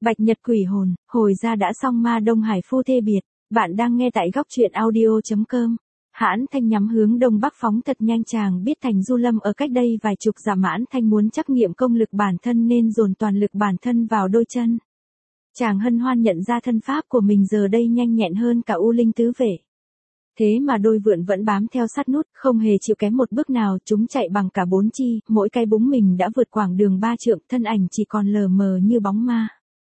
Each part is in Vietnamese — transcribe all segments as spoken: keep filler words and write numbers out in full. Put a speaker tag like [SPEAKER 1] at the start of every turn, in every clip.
[SPEAKER 1] Bạch Nhật quỷ hồn, hồi ra đã xong ma Đông Hải phu thê biệt. Bạn đang nghe tại góc truyện audio chấm com. Hãn Thanh nhắm hướng đông bắc phóng thật nhanh, chàng biết Thành Du Lâm ở cách đây vài chục dặm. Hãn Thanh muốn trắc nghiệm công lực bản thân nên dồn toàn lực bản thân vào đôi chân. Chàng hân hoan nhận ra thân pháp của mình giờ đây nhanh nhẹn hơn cả U Linh tứ vệ. Thế mà đôi vượn vẫn bám theo sát nút, không hề chịu kém một bước nào. Chúng chạy bằng cả bốn chi, mỗi cái búng mình đã vượt quãng đường ba trượng, thân ảnh chỉ còn lờ mờ như bóng ma.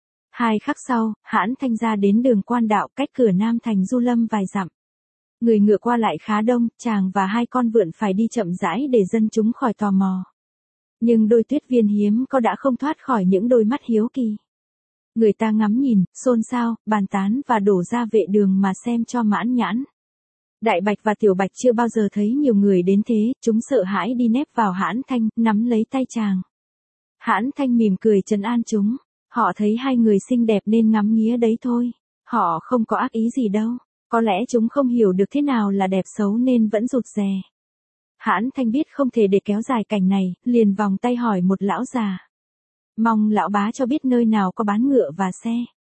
[SPEAKER 1] Hai khắc sau, Hãn Thanh ra đến đường Quan Đạo, cách cửa Nam Thành Du Lâm vài dặm. Người ngựa qua lại khá đông, chàng và hai con vượn phải đi chậm rãi để dân chúng khỏi tò mò. Nhưng đôi tuyết viên hiếm có đã không thoát khỏi những đôi mắt hiếu kỳ. Người ta ngắm nhìn, xôn xao, bàn tán và đổ ra vệ đường mà xem cho mãn nhãn. Đại Bạch và Tiểu Bạch chưa bao giờ thấy nhiều người đến thế, chúng sợ hãi đi nép vào Hãn Thanh, nắm lấy tay chàng. Hãn Thanh mỉm cười trấn an chúng. Họ thấy hai người xinh đẹp nên ngắm nghía đấy thôi. Họ không có ác ý gì đâu. Có lẽ chúng không hiểu được thế nào là đẹp xấu nên vẫn rụt rè. Hãn Thanh biết không thể để kéo dài cảnh này, liền vòng tay hỏi một lão già. Mong lão bá cho biết nơi nào có bán ngựa và xe.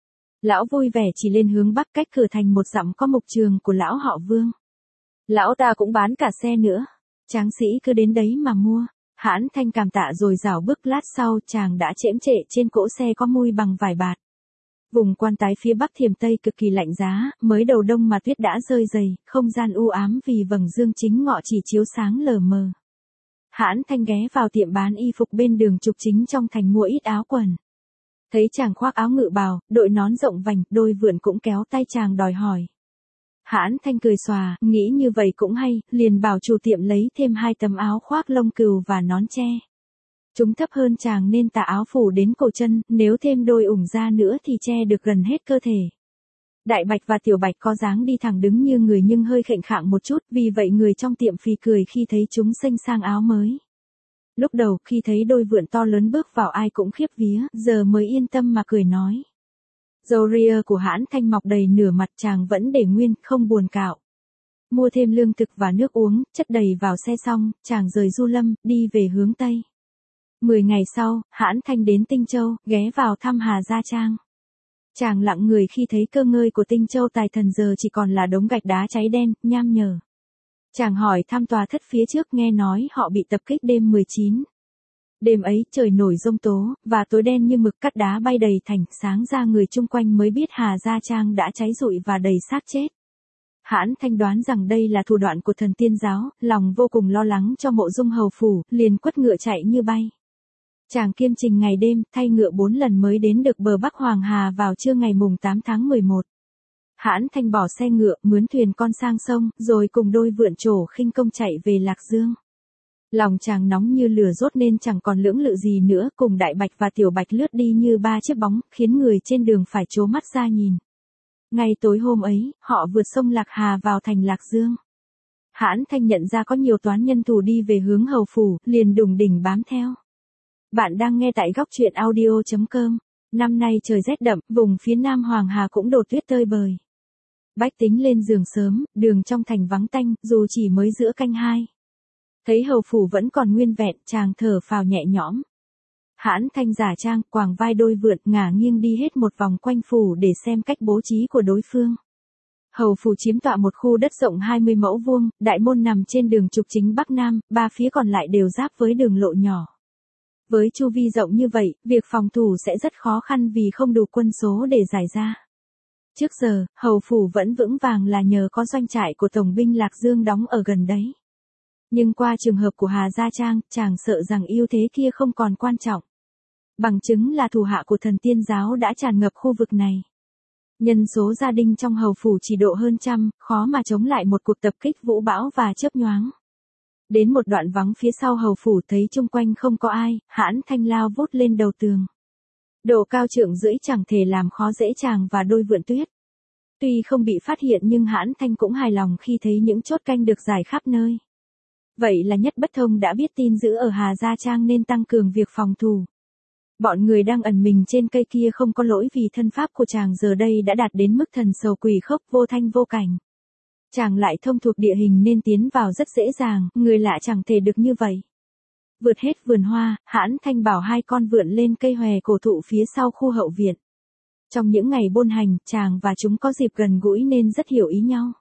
[SPEAKER 1] Lão vui vẻ chỉ lên hướng bắc, cách cửa thành một dặm có mục trường của lão họ Vương. Lão ta cũng bán cả xe nữa. Tráng sĩ cứ đến đấy mà mua. Hãn Thanh cảm tạ rồi rảo bước, lát sau chàng đã chễm trệ trên cỗ xe có mui bằng vải bạt. Vùng Quan Tái phía bắc Thiểm Tây cực kỳ lạnh giá, mới đầu đông mà tuyết đã rơi dày, không gian u ám vì vầng dương chính ngọ chỉ chiếu sáng lờ mờ. Hãn Thanh ghé vào tiệm bán y phục bên đường trục chính trong thành mua ít áo quần. Thấy chàng khoác áo ngự bào, đội nón rộng vành, đôi vượn cũng kéo tay chàng đòi hỏi. Hãn Thanh cười xòa, nghĩ như vậy cũng hay, liền bảo chủ tiệm lấy thêm hai tấm áo khoác lông cừu và nón tre. Chúng thấp hơn chàng nên tà áo phủ đến cổ chân, nếu thêm đôi ủng da nữa thì che được gần hết cơ thể. Đại Bạch và Tiểu Bạch có dáng đi thẳng đứng như người nhưng hơi khệnh khạng một chút, vì vậy người trong tiệm phì cười khi thấy chúng xinh sang áo mới. Lúc đầu khi thấy đôi vượn to lớn bước vào ai cũng khiếp vía, giờ mới yên tâm mà cười nói. Râu ria của Hãn Thanh mọc đầy nửa mặt, chàng vẫn để nguyên, không buồn cạo. Mua thêm lương thực và nước uống, chất đầy vào xe xong, chàng rời Du Lâm, đi về hướng Tây. Mười ngày sau, Hãn Thanh đến Tinh Châu, ghé vào thăm Hà Gia Trang. Chàng lặng người khi thấy cơ ngơi của Tinh Châu Tài Thần giờ chỉ còn là đống gạch đá cháy đen, nham nhở. Chàng hỏi thăm tòa thất phía trước, nghe nói họ bị tập kích đêm mười chín. Đêm ấy trời nổi giông tố, và tối đen như mực, cát đá bay đầy thành, sáng ra người chung quanh mới biết Hà Gia Trang đã cháy rụi và đầy xác chết. Hãn Thanh đoán rằng đây là thủ đoạn của thần tiên giáo, lòng vô cùng lo lắng cho Mộ Dung hầu phủ, liền quất ngựa chạy như bay. Chàng kiêm trình ngày đêm, thay ngựa bốn lần mới đến được bờ Bắc Hoàng Hà vào trưa ngày mùng tám tháng mười một. Hãn Thanh bỏ xe ngựa, mướn thuyền con sang sông, rồi cùng đôi vượn trổ khinh công chạy về Lạc Dương. Lòng chàng nóng như lửa đốt nên chẳng còn lưỡng lự gì nữa, cùng Đại Bạch và Tiểu Bạch lướt đi như ba chiếc bóng, khiến người trên đường phải trố mắt ra nhìn. Ngay tối hôm ấy, họ vượt sông Lạc Hà vào thành Lạc Dương. Hãn Thanh nhận ra có nhiều toán nhân thủ đi về hướng hầu phủ, liền đùng đỉnh bám theo. Bạn đang nghe tại góc truyện audio chấm com. Năm nay trời rét đậm, vùng phía Nam Hoàng Hà cũng đổ tuyết tơi bời. Bách tính lên giường sớm, đường trong thành vắng tanh, dù chỉ mới giữa canh hai. Thấy hầu phủ vẫn còn nguyên vẹn, chàng thở phào nhẹ nhõm. Hãn Thanh giả trang, quàng vai đôi vượn, ngả nghiêng đi hết một vòng quanh phủ để xem cách bố trí của đối phương. Hầu phủ chiếm tọa một khu đất rộng hai mươi mẫu vuông, đại môn nằm trên đường trục chính Bắc Nam, ba phía còn lại đều giáp với đường lộ nhỏ. Với chu vi rộng như vậy, việc phòng thủ sẽ rất khó khăn vì không đủ quân số để giải ra. Trước giờ, hầu phủ vẫn vững vàng là nhờ có doanh trại của tổng binh Lạc Dương đóng ở gần đấy. Nhưng qua trường hợp của Hà Gia Trang, chàng sợ rằng ưu thế kia không còn quan trọng. Bằng chứng là thủ hạ của thần tiên giáo đã tràn ngập khu vực này. Nhân số gia đình trong hầu phủ chỉ độ hơn trăm, khó mà chống lại một cuộc tập kích vũ bão và chớp nhoáng. Đến một đoạn vắng phía sau hầu phủ thấy chung quanh không có ai, Hãn Thanh lao vút lên đầu tường. Độ cao trượng rưỡi chẳng thể làm khó dễ chàng và đôi vượn tuyết. Tuy không bị phát hiện nhưng Hãn Thanh cũng hài lòng khi thấy những chốt canh được rải khắp nơi. Vậy là Nhất Bất Thông đã biết tin dữ ở Hà Gia Trang nên tăng cường việc phòng thủ. Bọn người đang ẩn mình trên cây kia không có lỗi vì thân pháp của chàng giờ đây đã đạt đến mức thần sầu quỷ khốc, vô thanh vô cảnh. Chàng lại thông thuộc địa hình nên tiến vào rất dễ dàng, người lạ chẳng thể được như vậy. Vượt hết vườn hoa, Hãn Thanh bảo hai con vượn lên cây hòe cổ thụ phía sau khu hậu viện. Trong những ngày bôn hành, chàng và chúng có dịp gần gũi nên rất hiểu ý nhau.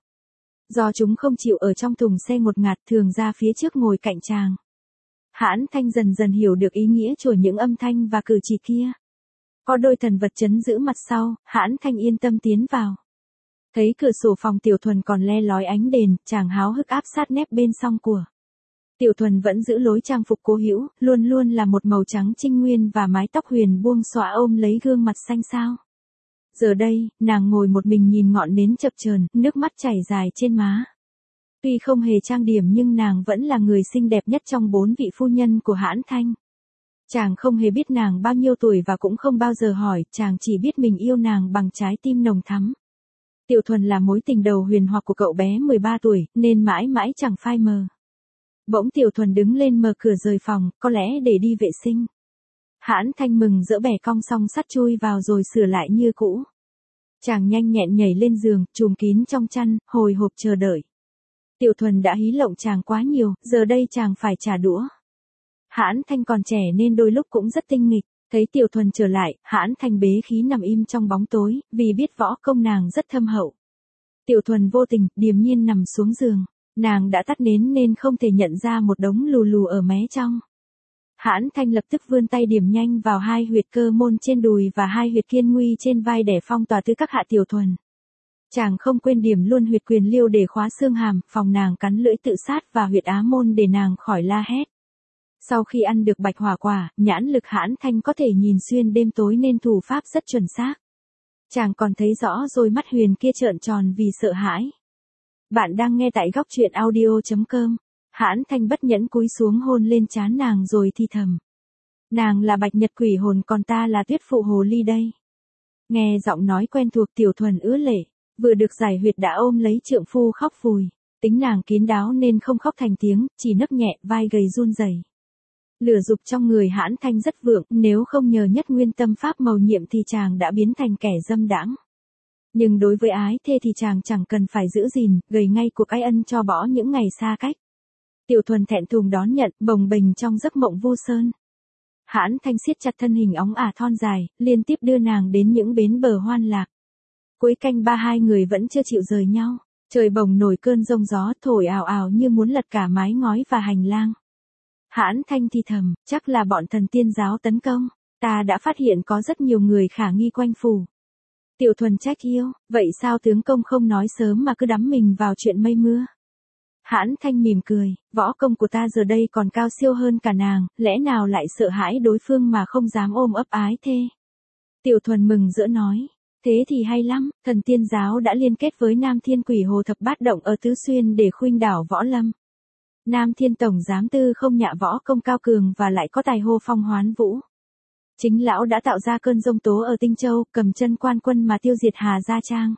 [SPEAKER 1] Do chúng không chịu ở trong thùng xe ngột ngạt thường ra phía trước ngồi cạnh chàng. Hãn Thanh dần dần hiểu được ý nghĩa của những âm thanh và cử chỉ kia. Có đôi thần vật trấn giữ mặt sau, Hãn Thanh yên tâm tiến vào. Thấy cửa sổ phòng Tiểu Thuần còn le lói ánh đèn, chàng háo hức áp sát nép bên song của. Tiểu Thuần vẫn giữ lối trang phục cố hữu, luôn luôn là một màu trắng trinh nguyên và mái tóc huyền buông xõa ôm lấy gương mặt xanh xao. Giờ đây, nàng ngồi một mình nhìn ngọn nến chập chờn, nước mắt chảy dài trên má. Tuy không hề trang điểm nhưng nàng vẫn là người xinh đẹp nhất trong bốn vị phu nhân của Hãn Thanh. Chàng không hề biết nàng bao nhiêu tuổi và cũng không bao giờ hỏi, chàng chỉ biết mình yêu nàng bằng trái tim nồng thắm. Tiểu Thuần là mối tình đầu huyền hoặc của cậu bé mười ba tuổi, nên mãi mãi chẳng phai mờ. Bỗng Tiểu Thuần đứng lên mở cửa rời phòng, có lẽ để đi vệ sinh. Hãn Thanh mừng dỡ bẻ cong song sắt chui vào rồi sửa lại như cũ. Chàng nhanh nhẹn nhảy lên giường, trùm kín trong chăn, hồi hộp chờ đợi. Tiểu Thuần đã hí lộng chàng quá nhiều, giờ đây chàng phải trả đũa. Hãn Thanh còn trẻ nên đôi lúc cũng rất tinh nghịch. Thấy Tiểu Thuần trở lại, Hãn Thanh bế khí nằm im trong bóng tối, vì biết võ công nàng rất thâm hậu. Tiểu Thuần vô tình, điềm nhiên nằm xuống giường. Nàng đã tắt nến nên không thể nhận ra một đống lù lù ở mé trong. Hãn Thanh lập tức vươn tay điểm nhanh vào hai huyệt cơ môn trên đùi và hai huyệt kiên nguy trên vai để phong tỏa tư các hạ Tiểu Thuần. Chàng không quên điểm luôn huyệt quyền liêu để khóa xương hàm, phòng nàng cắn lưỡi tự sát và huyệt á môn để nàng khỏi la hét. Sau khi ăn được bạch hỏa quả, nhãn lực Hãn Thanh có thể nhìn xuyên đêm tối nên thủ pháp rất chuẩn xác. Chàng còn thấy rõ rồi mắt huyền kia trợn tròn vì sợ hãi. Bạn đang nghe tại góc truyện audio chấm com. Hãn Thanh bất nhẫn cúi xuống hôn lên trán nàng rồi thì thầm. Nàng là bạch nhật quỷ hồn còn ta là tuyết phụ hồ ly đây. Nghe giọng nói quen thuộc Tiểu Thuần ứa lệ, vừa được giải huyệt đã ôm lấy trượng phu khóc phùi. Tính nàng kín đáo nên không khóc thành tiếng, chỉ nấc nhẹ, vai gầy run rẩy. Lửa dục trong người Hãn Thanh rất vượng, nếu không nhờ nhất nguyên tâm pháp mầu nhiệm thì chàng đã biến thành kẻ dâm đãng. Nhưng đối với ái thê thì chàng chẳng cần phải giữ gìn, gầy ngay cuộc ái ân cho bỏ những ngày xa cách. Tiểu Thuần thẹn thùng đón nhận, bồng bềnh trong giấc mộng vô sơn. Hãn Thanh siết chặt thân hình óng ả thon dài, liên tiếp đưa nàng đến những bến bờ hoan lạc. Cuối canh ba hai người vẫn chưa chịu rời nhau, trời bồng nổi cơn giông gió thổi ào ào như muốn lật cả mái ngói và hành lang. Hãn Thanh thì thầm, chắc là bọn thần tiên giáo tấn công, ta đã phát hiện có rất nhiều người khả nghi quanh phủ. Tiểu Thuần trách yêu, vậy sao tướng công không nói sớm mà cứ đắm mình vào chuyện mây mưa? Hãn Thanh mỉm cười, võ công của ta giờ đây còn cao siêu hơn cả nàng, lẽ nào lại sợ hãi đối phương mà không dám ôm ấp ái thê? Tiểu Thuần mừng rỡ nói, thế thì hay lắm, thần tiên giáo đã liên kết với Nam Thiên Quỷ Hồ Thập Bát Động ở Tứ Xuyên để khuynh đảo võ lâm. Nam Thiên Tổng Giám Tư không nhạ võ công cao cường và lại có tài hô phong hoán vũ. Chính lão đã tạo ra cơn giông tố ở Tinh Châu, cầm chân quan quân mà tiêu diệt Hà Gia Trang.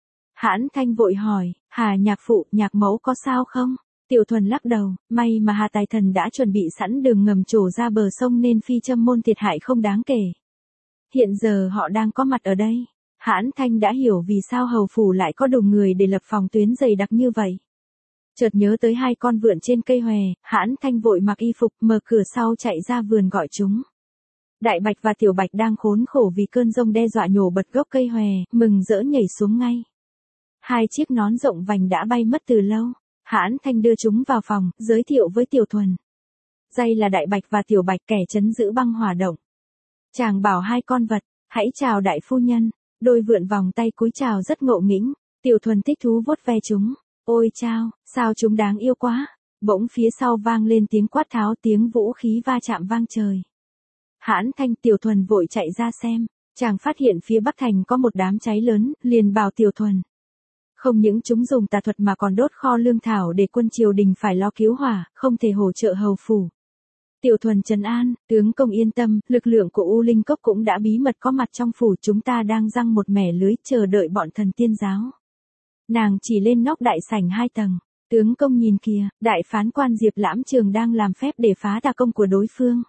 [SPEAKER 1] Hãn Thanh vội hỏi, Hà nhạc phụ, nhạc mẫu có sao không? Tiểu Thuần lắc đầu, may mà Hà Tài Thần đã chuẩn bị sẵn đường ngầm trổ ra bờ sông nên phi châm môn thiệt hại không đáng kể. Hiện giờ họ đang có mặt ở đây. Hãn Thanh đã hiểu vì sao hầu phủ lại có đủ người để lập phòng tuyến dày đặc như vậy. Chợt nhớ tới hai con vượn trên cây hòe, Hãn Thanh vội mặc y phục mở cửa sau chạy ra vườn gọi chúng. Đại Bạch và Tiểu Bạch đang khốn khổ vì cơn giông đe dọa nhổ bật gốc cây hòe, mừng rỡ nhảy xuống ngay. Hai chiếc nón rộng vành đã bay mất từ lâu. Hãn Thanh đưa chúng vào phòng, giới thiệu với Tiểu Thuần. Đây là Đại Bạch và Tiểu Bạch kẻ trấn giữ băng hỏa động. Chàng bảo hai con vật, hãy chào đại phu nhân. Đôi vượn vòng tay cúi chào rất ngộ nghĩnh. Tiểu Thuần thích thú vuốt ve chúng. Ôi chao, sao chúng đáng yêu quá. Bỗng phía sau vang lên tiếng quát tháo, tiếng vũ khí va chạm vang trời. Hãn Thanh, Tiểu Thuần vội chạy ra xem. Chàng phát hiện phía Bắc Thành có một đám cháy lớn, liền bảo Tiểu Thuần. Không những chúng dùng tà thuật mà còn đốt kho lương thảo để quân triều đình phải lo cứu hỏa, không thể hỗ trợ hầu phủ. Tiểu Thuần trấn an, tướng công yên tâm, lực lượng của U Linh Cốc cũng đã bí mật có mặt trong phủ, chúng ta đang giăng một mẻ lưới chờ đợi bọn thần tiên giáo. Nàng chỉ lên nóc đại sảnh hai tầng, tướng công nhìn kìa, đại phán quan Diệp Lãm Trường đang làm phép để phá tà công của đối phương.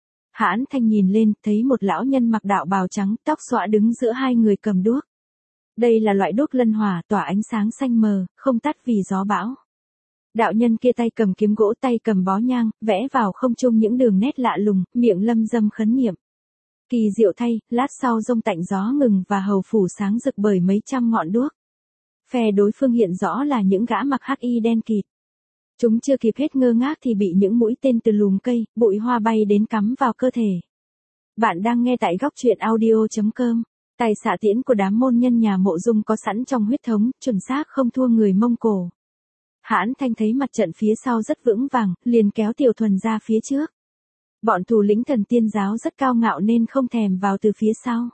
[SPEAKER 1] Hãn Thanh nhìn lên, thấy một lão nhân mặc đạo bào trắng, tóc xõa đứng giữa hai người cầm đuốc. Đây là loại đuốc lân hỏa tỏa ánh sáng xanh mờ, không tắt vì gió bão. Đạo nhân kia tay cầm kiếm gỗ tay cầm bó nhang, vẽ vào không trung những đường nét lạ lùng, miệng lâm dâm khấn niệm. Kỳ diệu thay, lát sau rông tạnh gió ngừng và hầu phủ sáng rực bởi mấy trăm ngọn đuốc. Phe đối phương hiện rõ là những gã mặc hắc y đen kịt. Chúng chưa kịp hết ngơ ngác thì bị những mũi tên từ lùm cây, bụi hoa bay đến cắm vào cơ thể. Bạn đang nghe tại góc truyện audio chấm com. Tài xạ tiễn của đám môn nhân nhà Mộ Dung có sẵn trong huyết thống, chuẩn xác không thua người Mông Cổ. Hãn Thanh thấy mặt trận phía sau rất vững vàng, liền kéo Tiểu Thuần ra phía trước. Bọn thủ lĩnh Thần Tiên giáo rất cao ngạo nên không thèm vào từ phía sau.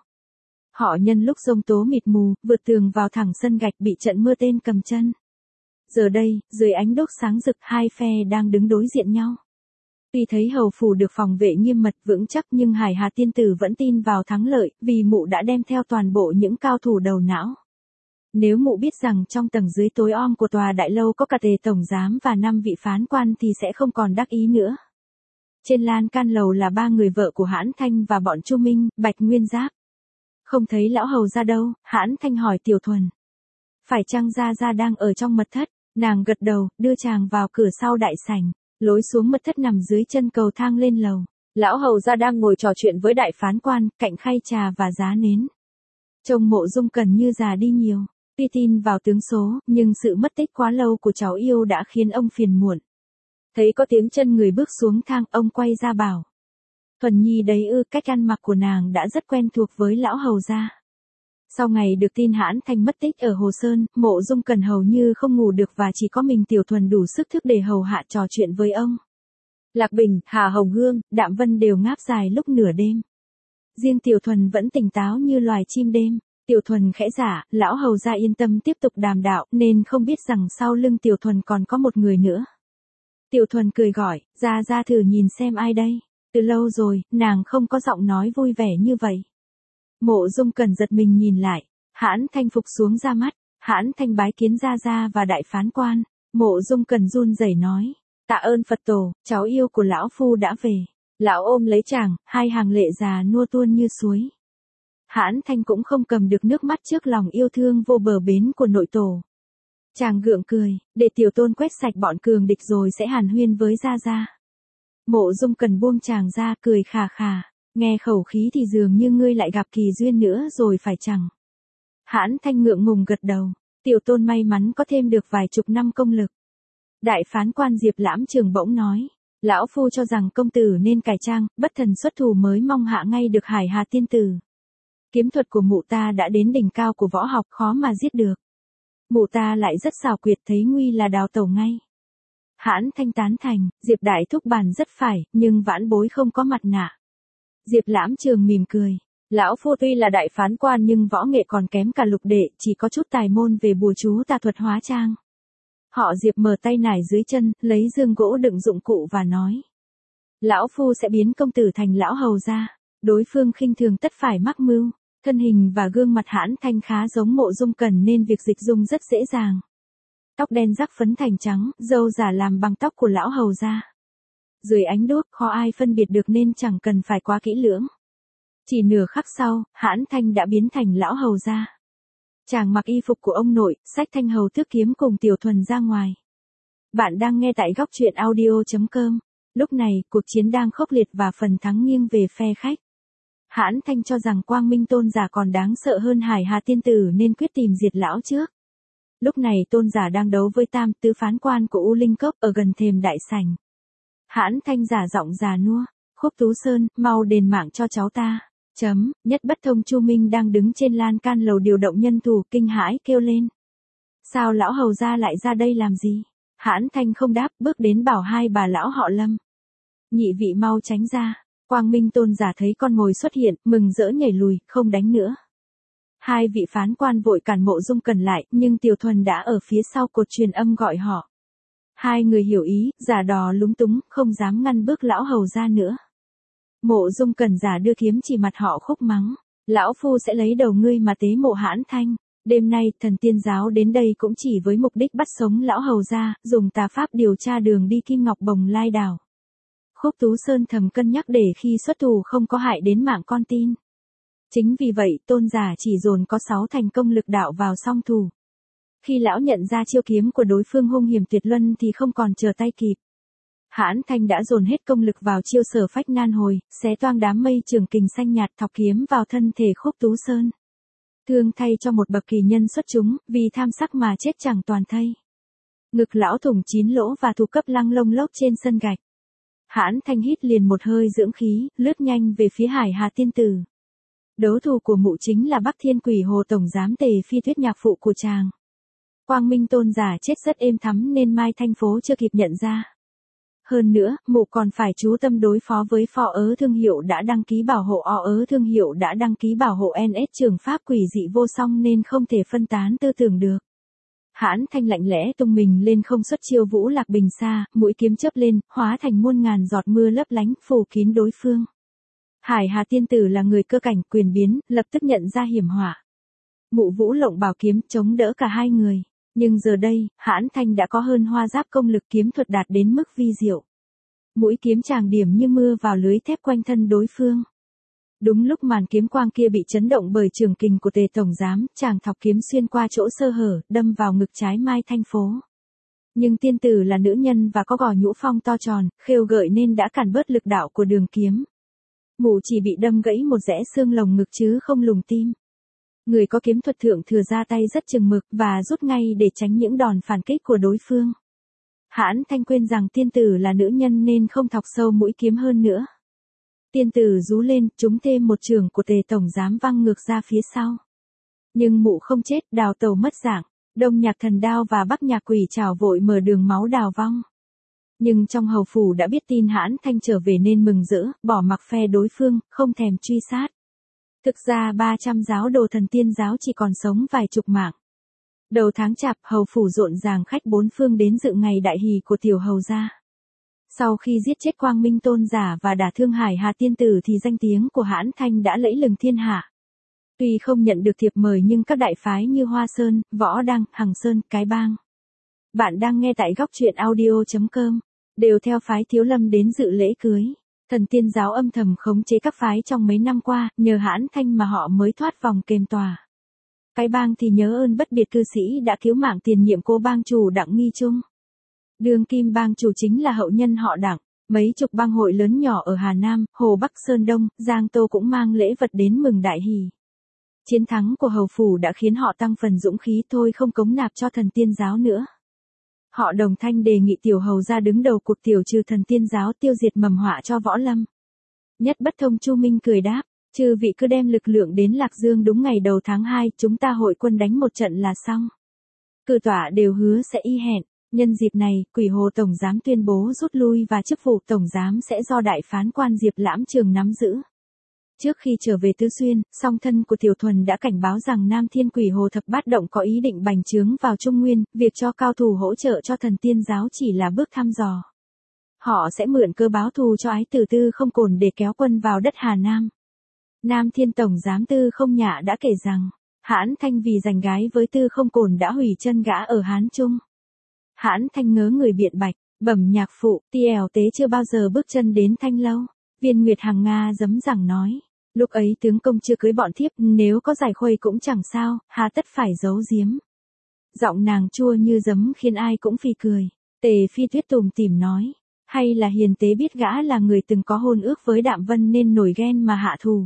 [SPEAKER 1] Họ nhân lúc giông tố mịt mù, vượt tường vào thẳng sân gạch bị trận mưa tên cầm chân. Giờ đây, dưới ánh đốt sáng rực, hai phe đang đứng đối diện nhau. Tuy thấy hầu phủ được phòng vệ nghiêm mật vững chắc nhưng Hải Hà tiên tử vẫn tin vào thắng lợi, vì mụ đã đem theo toàn bộ những cao thủ đầu não. Nếu mụ biết rằng trong tầng dưới tối om của tòa đại lâu có cả Tề tổng giám và năm vị phán quan thì sẽ không còn đắc ý nữa. Trên lan can lầu là ba người vợ của Hãn Thanh và bọn Chu Minh, Bạch Nguyên Giáp. Không thấy lão hầu ra đâu, Hãn Thanh hỏi Tiểu Thuần. Phải chăng Gia Gia đang ở trong mật thất? Nàng gật đầu, đưa chàng vào cửa sau đại sảnh. Lối xuống mật thất nằm dưới chân cầu thang lên lầu. Lão hầu ra đang ngồi trò chuyện với đại phán quan, cạnh khay trà và giá nến. Trông Mộ Dung Cẩn như già đi nhiều. Tuy tin vào tướng số, nhưng sự mất tích quá lâu của cháu yêu đã khiến ông phiền muộn. Thấy có tiếng chân người bước xuống thang, ông quay ra bảo. Thuần Nhi đấy ư, cách ăn mặc của nàng đã rất quen thuộc với lão hầu gia. Sau ngày được tin Hãn Thanh mất tích ở Hồ Sơn, Mộ Dung Cẩn hầu như không ngủ được và chỉ có mình Tiểu Thuần đủ sức thức để hầu hạ trò chuyện với ông. Lạc Bình, Hà Hồng Hương, Đạm Vân đều ngáp dài lúc nửa đêm. Riêng Tiểu Thuần vẫn tỉnh táo như loài chim đêm. Tiểu Thuần khẽ giả, lão hầu gia yên tâm tiếp tục đàm đạo nên không biết rằng sau lưng Tiểu Thuần còn có một người nữa. Tiểu Thuần cười gọi, ra ra thử nhìn xem ai đây. Từ lâu rồi, nàng không có giọng nói vui vẻ như vậy. Mộ Dung Cẩn giật mình nhìn lại, Hãn Thanh phục xuống ra mắt, Hãn Thanh bái kiến Gia Gia và đại phán quan. Mộ Dung Cẩn run rẩy nói, tạ ơn Phật tổ, cháu yêu của lão phu đã về. Lão ôm lấy chàng, hai hàng lệ già nua tuôn như suối. Hãn Thanh cũng không cầm được nước mắt trước lòng yêu thương vô bờ bến của nội tổ. Chàng gượng cười, để tiểu tôn quét sạch bọn cường địch rồi sẽ hàn huyên với Gia Gia. Mộ Dung Cẩn buông chàng ra cười khà khà, nghe khẩu khí thì dường như ngươi lại gặp kỳ duyên nữa rồi phải chẳng. Hãn Thanh ngượng ngùng gật đầu, tiểu tôn may mắn có thêm được vài chục năm công lực. Đại phán quan Diệp Lãm Trường bỗng nói, lão phu cho rằng công tử nên cải trang, bất thần xuất thủ mới mong hạ ngay được Hải Hà tiên tử. Kiếm thuật của mụ ta đã đến đỉnh cao của võ học, khó mà giết được. Mụ ta lại rất xảo quyệt, thấy nguy là đào tẩu ngay. Hãn Thanh tán thành, Diệp đại thúc bàn rất phải, nhưng vãn bối không có mặt nạ. Diệp Lãm Trường mỉm cười, lão phu tuy là đại phán quan nhưng võ nghệ còn kém cả lục đệ, chỉ có chút tài môn về bùa chú tà thuật hóa trang. Họ Diệp mở tay nải dưới chân, lấy giường gỗ đựng dụng cụ và nói. Lão phu sẽ biến công tử thành lão hầu gia. Đối phương khinh thường tất phải mắc mưu. Thân hình và gương mặt Hãn Thanh khá giống Mộ Dung Cẩn nên việc dịch dung rất dễ dàng. Tóc đen rắc phấn thành trắng, râu giả làm bằng tóc của lão hầu gia. Dưới ánh đuốc khó ai phân biệt được nên chẳng cần phải quá kỹ lưỡng. Chỉ nửa khắc sau, Hãn Thanh đã biến thành lão hầu gia. Chàng mặc y phục của ông nội, xách thanh hầu thước kiếm cùng Tiểu Thuần ra ngoài. Bạn đang nghe tại góc truyện audio chấm com. Lúc này, cuộc chiến đang khốc liệt và phần thắng nghiêng về phe khách. Hãn Thanh cho rằng Quang Minh tôn giả còn đáng sợ hơn Hải Hà tiên tử nên quyết tìm diệt lão trước. Lúc này tôn giả đang đấu với tam tứ phán quan của U Linh Cốc ở gần thềm đại sảnh. Hãn Thanh giả giọng già nua, Khúc Tú Sơn, mau đền mạng cho cháu ta. Chấm, Nhất Bất Thông Chu Minh đang đứng trên lan can lầu điều động nhân thủ kinh hãi kêu lên. Sao lão hầu gia lại ra đây làm gì? Hãn Thanh không đáp, bước đến bảo hai bà lão họ Lâm. Nhị vị mau tránh ra. Quang Minh tôn giả thấy con mồi xuất hiện, mừng rỡ nhảy lùi, không đánh nữa. Hai vị phán quan vội cản Mộ Dung Cẩn lại, nhưng Tiểu Thuần đã ở phía sau cột truyền âm gọi họ. Hai người hiểu ý, giả đò lúng túng, không dám ngăn bước lão hầu ra nữa. Mộ Dung Cẩn giả đưa kiếm chỉ mặt họ khúc mắng. Lão phu sẽ lấy đầu ngươi mà tế mộ Hãn Thanh. Đêm nay, thần tiên giáo đến đây cũng chỉ với mục đích bắt sống lão hầu ra, dùng tà pháp điều tra đường đi Kim Ngọc Bồng Lai đảo. Khúc Tú Sơn thầm cân nhắc để khi xuất thủ không có hại đến mạng con tin. Chính vì vậy, tôn giả chỉ dồn có sáu thành công lực đạo vào song thủ. Khi lão nhận ra chiêu kiếm của đối phương hung hiểm tuyệt luân thì không còn chờ tay kịp. Hãn Thanh đã dồn hết công lực vào chiêu Sở Phách Nan Hồi, xé toang đám mây trường kình xanh nhạt thọc kiếm vào thân thể Khúc Tú Sơn. Thương thay cho một bậc kỳ nhân xuất chúng, vì tham sắc mà chết chẳng toàn thây. Ngực lão thủng chín lỗ và thủ cấp lăng lông lốc trên sân gạch. Hãn Thanh hít liền một hơi dưỡng khí, lướt nhanh về phía Hải Hà tiên tử. Đấu thủ của mụ chính là Bắc Thiên Quỷ Hồ tổng giám Tề Phi Tuyết nhạc phụ của chàng. Quang Minh tôn giả chết rất êm thắm nên Mai Thanh Phố chưa kịp nhận ra. Hơn nữa, mụ còn phải chú tâm đối phó với Phó Ớ thương hiệu đã đăng ký bảo hộ O Ớ thương hiệu đã đăng ký bảo hộ en ét trường pháp quỷ dị vô song nên không thể phân tán tư tưởng được. Hãn Thanh lạnh lẽ tung mình lên không xuất chiêu Vũ Lạc Bình Sa, mũi kiếm chớp lên, hóa thành muôn ngàn giọt mưa lấp lánh, phủ kín đối phương. Hải Hà tiên tử là người cơ cảnh quyền biến, lập tức nhận ra hiểm họa. Mụ Vũ lộng bảo kiếm chống đỡ cả hai người, nhưng giờ đây, Hãn Thanh đã có hơn hoa giáp công lực kiếm thuật đạt đến mức vi diệu. Mũi kiếm chàng điểm như mưa vào lưới thép quanh thân đối phương. Đúng lúc màn kiếm quang kia bị chấn động bởi trường kình của Tề tổng giám, chàng thọc kiếm xuyên qua chỗ sơ hở, đâm vào ngực trái Mai Thanh Phố. Nhưng tiên tử là nữ nhân và có gò nhũ phong to tròn, khêu gợi nên đã cản bớt lực đạo của đường kiếm. Mụ chỉ bị đâm gãy một rẽ xương lồng ngực chứ không lùng tim. Người có kiếm thuật thượng thừa ra tay rất chừng mực và rút ngay để tránh những đòn phản kích của đối phương. Hãn Thanh quên rằng tiên tử là nữ nhân nên không thọc sâu mũi kiếm hơn nữa. Tiên tử rú lên, trúng thêm một trường của Tề tổng giám văng ngược ra phía sau. Nhưng mụ không chết, đào tẩu mất dạng, Đông Nhạc Thần Đao và Bắc Nhạc Quỷ Trảo vội mở đường máu đào vong. Nhưng trong hầu phủ đã biết tin Hãn Thanh trở về nên mừng rỡ, bỏ mặc phe đối phương, không thèm truy sát. Thực ra ba trăm giáo đồ thần tiên giáo chỉ còn sống vài chục mạng. Đầu tháng Chạp, hầu phủ rộn ràng khách bốn phương đến dự ngày đại hỷ của tiểu hầu gia. Sau khi giết chết Quang Minh tôn giả và đả thương Hải Hà tiên tử thì danh tiếng của Hãn Thanh đã lẫy lừng thiên hạ. Tuy không nhận được thiệp mời nhưng các đại phái như Hoa Sơn, Võ Đăng, Hằng Sơn, Cái Bang. Bạn đang nghe tại góc truyện audio chấm com, đều theo phái Thiếu Lâm đến dự lễ cưới. Thần tiên giáo âm thầm khống chế các phái trong mấy năm qua, nhờ Hãn Thanh mà họ mới thoát vòng kềm tòa. Cái Bang thì nhớ ơn bất biệt cư sĩ đã cứu mạng tiền nhiệm cô bang chủ Đặng Nghi Trung. Đương kim bang chủ chính là hậu nhân họ Đặng. Mấy chục bang hội lớn nhỏ ở Hà Nam, Hồ Bắc Sơn Đông, Giang Tô cũng mang lễ vật đến mừng đại hỷ. Chiến thắng của hầu phủ đã khiến họ tăng phần dũng khí thôi không cống nạp cho thần tiên giáo nữa. Họ đồng thanh đề nghị tiểu hầu ra đứng đầu cuộc tiểu trừ thần tiên giáo tiêu diệt mầm họa cho võ lâm. Nhất Bất Thông Chu Minh cười đáp, chư vị cứ đem lực lượng đến Lạc Dương đúng ngày đầu tháng hai, chúng ta hội quân đánh một trận là xong. Cử tọa đều hứa sẽ y hẹn. Nhân dịp này, Quỷ Hồ tổng giám tuyên bố rút lui và chức vụ tổng giám sẽ do đại phán quan Diệp Lãm Trường nắm giữ. Trước khi trở về Tứ Xuyên, song thân của Tiểu Thuần đã cảnh báo rằng Nam Thiên Quỷ Hồ thập bát động có ý định bành trướng vào Trung Nguyên, việc cho cao thủ hỗ trợ cho thần tiên giáo chỉ là bước thăm dò. Họ sẽ mượn cơ báo thù cho ái tử Tư Không Cổn để kéo quân vào đất Hà Nam. Nam Thiên tổng giám Tư Không Nhạ đã kể rằng, Hãn Thanh vì giành gái với Tư Không Cổn đã hủy chân gã ở Hán Trung. Hãn Thanh ngớ người biện bạch, bẩm nhạc phụ, ti ẻo tế chưa bao giờ bước chân đến Thanh Lâu. Viên Nguyệt Hằng Nga giấm rằng nói, lúc ấy tướng công chưa cưới bọn thiếp, nếu có giải khuây cũng chẳng sao, hà tất phải giấu giếm. Giọng nàng chua như giấm khiến ai cũng phì cười. Tề Phi Tuyết tủm tỉm nói, hay là hiền tế biết gã là người từng có hôn ước với Đạm Vân nên nổi ghen mà hạ thù.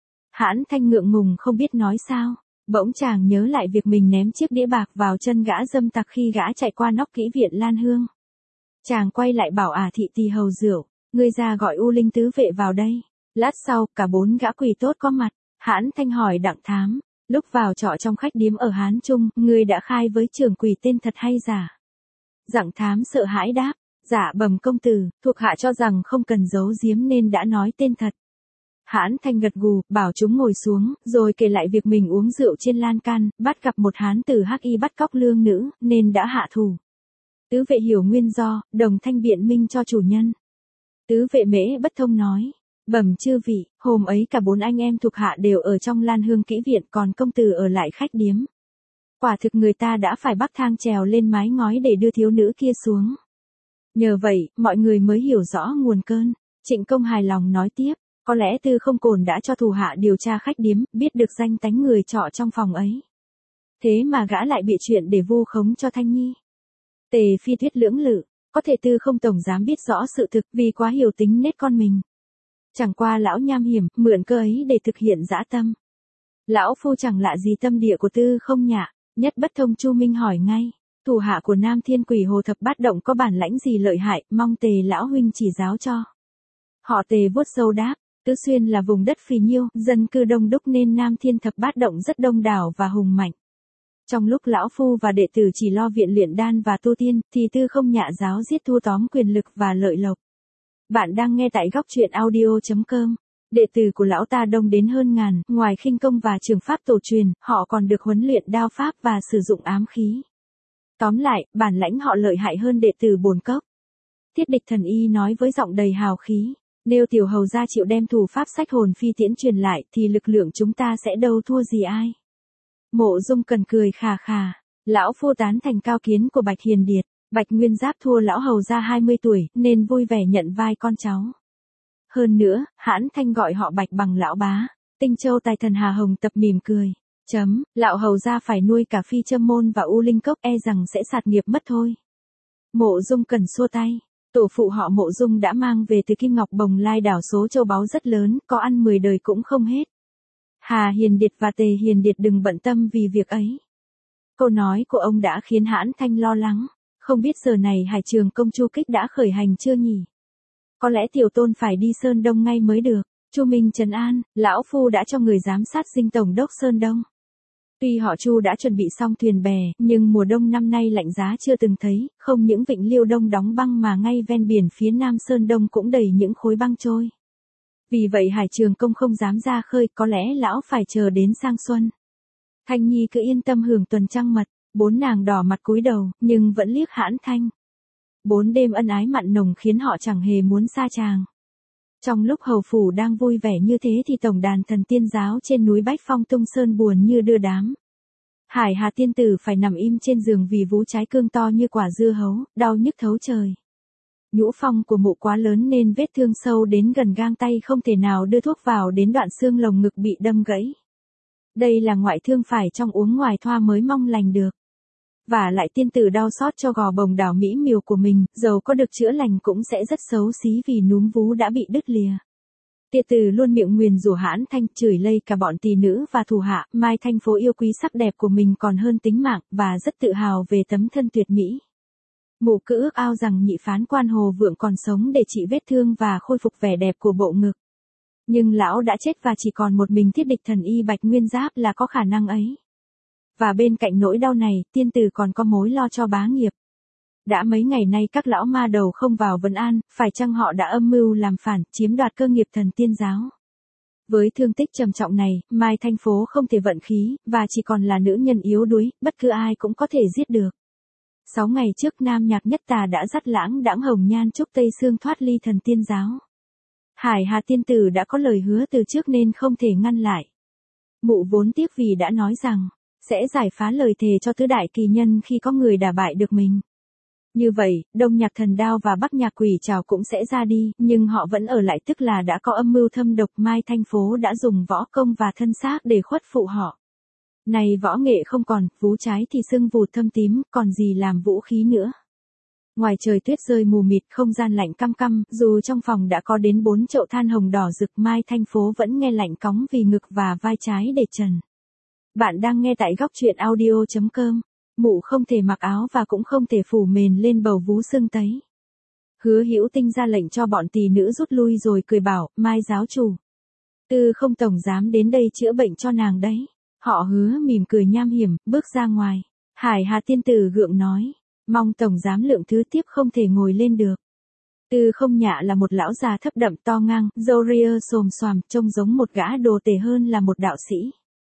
[SPEAKER 1] Hãn Thanh ngượng ngùng không biết nói sao. Bỗng chàng nhớ lại việc mình ném chiếc đĩa bạc vào chân gã dâm tặc khi gã chạy qua nóc kỹ viện Lan Hương. Chàng quay lại bảo ả thị tỳ hầu rượu, ngươi ra gọi U Linh tứ vệ vào đây. Lát sau, cả bốn gã quỳ tốt có mặt. Hãn Thanh hỏi Đặng Thám, lúc vào trọ trong khách điếm ở Hán Trung, ngươi đã khai với trưởng quỳ tên thật hay giả? Đặng Thám sợ hãi đáp, dạ bẩm công tử, thuộc hạ cho rằng không cần giấu giếm nên đã nói tên thật. Hãn Thanh gật gù, bảo chúng ngồi xuống, rồi kể lại việc mình uống rượu trên lan can, bắt gặp một hán tử hắc y bắt cóc lương nữ, nên đã hạ thủ. Tứ vệ hiểu nguyên do, đồng thanh biện minh cho chủ nhân. Tứ vệ Mễ Bất Thông nói, bẩm chư vị, hôm ấy cả bốn anh em thuộc hạ đều ở trong Lan Hương kỹ viện, còn công tử ở lại khách điếm. Quả thực người ta đã phải bắc thang trèo lên mái ngói để đưa thiếu nữ kia xuống. Nhờ vậy, mọi người mới hiểu rõ nguồn cơn. Trịnh Công hài lòng nói tiếp. Có lẽ Tư Không Cổn đã cho thủ hạ điều tra khách điếm, biết được danh tánh người trọ trong phòng ấy. Thế mà gã lại bịa chuyện để vu khống cho Thanh Nhi. Tề Phi Tuyết lưỡng lự, Có thể Tư Không tổng giám biết rõ sự thực vì quá hiểu tính nết con mình. Chẳng qua lão nham hiểm, mượn cơ ấy để thực hiện dã tâm. Lão phu chẳng lạ gì tâm địa của Tư Không nhạ, nhất bất thông Chu Minh hỏi ngay. Thủ hạ của Nam Thiên Quỷ Hồ Thập Bát Động có bản lãnh gì lợi hại, mong Tề lão huynh chỉ giáo cho. Họ Tề vuốt râu đáp, Tứ Xuyên là vùng đất phì nhiêu, dân cư đông đúc nên Nam Thiên Thập Bát Động rất đông đảo và hùng mạnh. Trong lúc lão phu và đệ tử chỉ lo viện luyện đan và tu tiên, thì Tư Không nhạ giáo giết thua tóm quyền lực và lợi lộc. Bạn đang nghe tại góc truyện audio chấm com. Đệ tử của lão ta đông đến hơn ngàn, ngoài khinh công và trường pháp tổ truyền, họ còn được huấn luyện đao pháp và sử dụng ám khí. Tóm lại, bản lãnh họ lợi hại hơn đệ tử bổn cốc. Tiết Địch Thần Y nói với giọng đầy hào khí, nếu tiểu hầu gia chịu đem thủ pháp sách hồn phi tiễn truyền lại thì lực lượng chúng ta sẽ đâu thua gì ai. Mộ Dung Cần cười khà khà, lão phu tán thành cao kiến của Bạch Hiền Điệt, Bạch Nguyên Giáp thua lão hầu gia hai mươi tuổi nên vui vẻ nhận vai con cháu. Hơn nữa, Hãn Thanh gọi họ Bạch bằng lão bá, Tinh Châu Tài Thần Hà Hồng tập mỉm cười. Chấm, lão hầu gia phải nuôi cả Phi Châm Môn và U Linh Cốc e rằng sẽ sạt nghiệp mất thôi. Mộ Dung Cần xua tay, tổ phụ họ Mộ Dung đã mang về từ Kim Ngọc Bồng Lai đảo số châu báu rất lớn, có ăn mười đời cũng không hết. Hà Hiền Điệt và Tề Hiền Điệt đừng bận tâm vì việc ấy. Câu nói của ông đã khiến Hãn Thanh lo lắng, không biết giờ này Hải Trường Công Chu Kích đã khởi hành chưa nhỉ? Có lẽ tiểu tôn phải đi Sơn Đông ngay mới được. Chu Minh trấn an, lão phu đã cho người giám sát dinh tổng đốc Sơn Đông. Tuy họ Chu đã chuẩn bị xong thuyền bè, nhưng mùa đông năm nay lạnh giá chưa từng thấy, không những vịnh Liêu Đông đóng băng mà ngay ven biển phía nam Sơn Đông cũng đầy những khối băng trôi. Vì vậy Hải Trường Công không dám ra khơi, có lẽ lão phải chờ đến sang xuân. Thanh Nhi cứ yên tâm hưởng tuần trăng mật, bốn nàng đỏ mặt cúi đầu, nhưng vẫn liếc Hãn Thanh. Bốn đêm ân ái mặn nồng khiến họ chẳng hề muốn xa chàng. Trong lúc hầu phủ đang vui vẻ như thế thì tổng đàn thần tiên giáo trên núi Bách Phong tung sơn buồn như đưa đám. Hải Hà tiên tử phải nằm im trên giường vì vú trái cương to như quả dưa hấu, đau nhức thấu trời. Nhũ phong của mụ quá lớn nên vết thương sâu đến gần gang tay không thể nào đưa thuốc vào đến đoạn xương lồng ngực bị đâm gãy. Đây là ngoại thương phải trong uống ngoài thoa mới mong lành được. Và lại tiên tử đau xót cho gò bồng đảo mỹ miều của mình, dầu có được chữa lành cũng sẽ rất xấu xí vì núm vú đã bị đứt lìa. Tiệt tử luôn miệng nguyền rủa Hãn Thanh, chửi lây cả bọn tỳ nữ và thủ hạ, Mai Thanh Phố yêu quý sắc đẹp của mình còn hơn tính mạng, và rất tự hào về tấm thân tuyệt mỹ. Mụ cứ ước ao rằng nhị phán quan Hồ Vượng còn sống để trị vết thương và khôi phục vẻ đẹp của bộ ngực. Nhưng lão đã chết và chỉ còn một mình Tiết Địch Thần Y Bạch Nguyên Giáp là có khả năng ấy. Và bên cạnh nỗi đau này, tiên tử còn có mối lo cho bá nghiệp. Đã mấy ngày nay các lão ma đầu không vào vấn an, phải chăng họ đã âm mưu làm phản, chiếm đoạt cơ nghiệp thần tiên giáo. Với thương tích trầm trọng này, Mai Thanh Phố không thể vận khí, và chỉ còn là nữ nhân yếu đuối, bất cứ ai cũng có thể giết được. Sáu ngày trước Nam Nhạc Nhất Tà đã dắt lãng đãng hồng nhan trúc Tây Sương thoát ly thần tiên giáo. Hải Hà tiên tử đã có lời hứa từ trước nên không thể ngăn lại. Mụ vốn tiếc vì đã nói rằng sẽ giải phá lời thề cho tứ đại kỳ nhân khi có người đả bại được mình. Như vậy, Đông Nhạc Thần Đao và Bắc Nhạc Quỷ Trảo cũng sẽ ra đi, nhưng họ vẫn ở lại, tức là đã có âm mưu thâm độc. Mai Thanh Phố đã dùng võ công và thân xác để khuất phụ họ. Này võ nghệ không còn, vú trái thì sưng vụt thâm tím, còn gì làm vũ khí nữa. Ngoài trời tuyết rơi mù mịt, không gian lạnh căm căm, dù trong phòng đã có đến bốn chậu than hồng đỏ rực, Mai Thanh Phố vẫn nghe lạnh cóng vì ngực và vai trái để trần. Bạn đang nghe tại góc truyện audio chấm com. Mụ không thể mặc áo và cũng không thể phủ mền lên bầu vú sưng tấy. Hứa Hữu Tinh ra lệnh cho bọn tỳ nữ rút lui rồi cười bảo, Mai giáo chủ, Tư Không tổng dám đến đây chữa bệnh cho nàng đấy. Họ Hứa mỉm cười nham hiểm, bước ra ngoài. Hải Hà tiên tử gượng nói, mong tổng giám lượng thứ tiếp không thể ngồi lên được. Tư Không nhạ là một lão già thấp đậm to ngang, râu ria xồm xoàm, trông giống một gã đồ tể hơn là một đạo sĩ.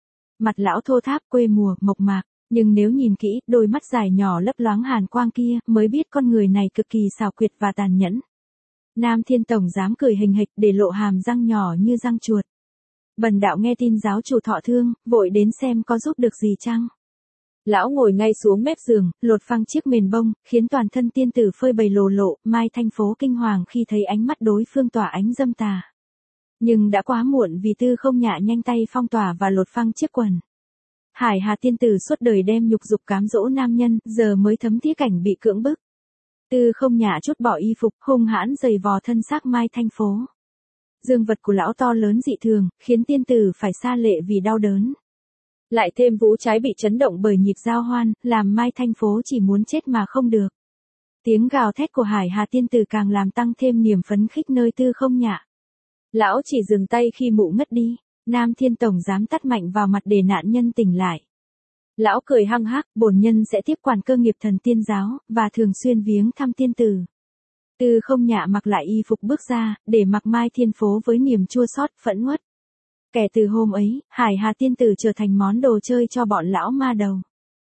[SPEAKER 1] Mặt lão thô tháp quê mùa, mộc mạc, nhưng nếu nhìn kỹ, đôi mắt dài nhỏ lấp loáng hàn quang kia, mới biết con người này cực kỳ xảo quyệt và tàn nhẫn. Nam Thiên tổng dám cười hình hịch để lộ hàm răng nhỏ như răng chuột. Bần đạo nghe tin giáo chủ thọ thương, vội đến xem có giúp được gì chăng. Lão ngồi ngay xuống mép giường, lột phăng chiếc mền bông, khiến toàn thân tiên tử phơi bày lồ lộ. Mai Thanh Phố kinh hoàng khi thấy ánh mắt đối phương tỏa ánh dâm tà. Nhưng đã quá muộn vì Tư Không nhạ nhanh tay phong tỏa và lột phăng chiếc quần. Hải Hà tiên tử suốt đời đem nhục dục cám dỗ nam nhân, giờ mới thấm thía cảnh bị cưỡng bức. Tư Không Nhã chút bỏ y phục, hung hãn giày vò thân xác Mai Thanh phố. Dương vật của lão to lớn dị thường, khiến tiên tử phải sa lệ vì đau đớn. Lại thêm vũ trái bị chấn động bởi nhịp giao hoan, làm Mai Thanh phố chỉ muốn chết mà không được. Tiếng gào thét của Hải Hà tiên tử càng làm tăng thêm niềm phấn khích nơi Tư Không Nhã. Lão chỉ dừng tay khi mụ ngất đi, Nam Thiên Tổng dám tát mạnh vào mặt để nạn nhân tỉnh lại. Lão cười hăng hắc, bổn nhân sẽ tiếp quản cơ nghiệp thần tiên giáo, và thường xuyên viếng thăm tiên tử. Tư Không Nhã mặc lại y phục bước ra, để mặc Mai Thiên phố với niềm chua xót, phẫn uất. Kể từ hôm ấy, Hải Hà tiên tử trở thành món đồ chơi cho bọn lão ma đầu.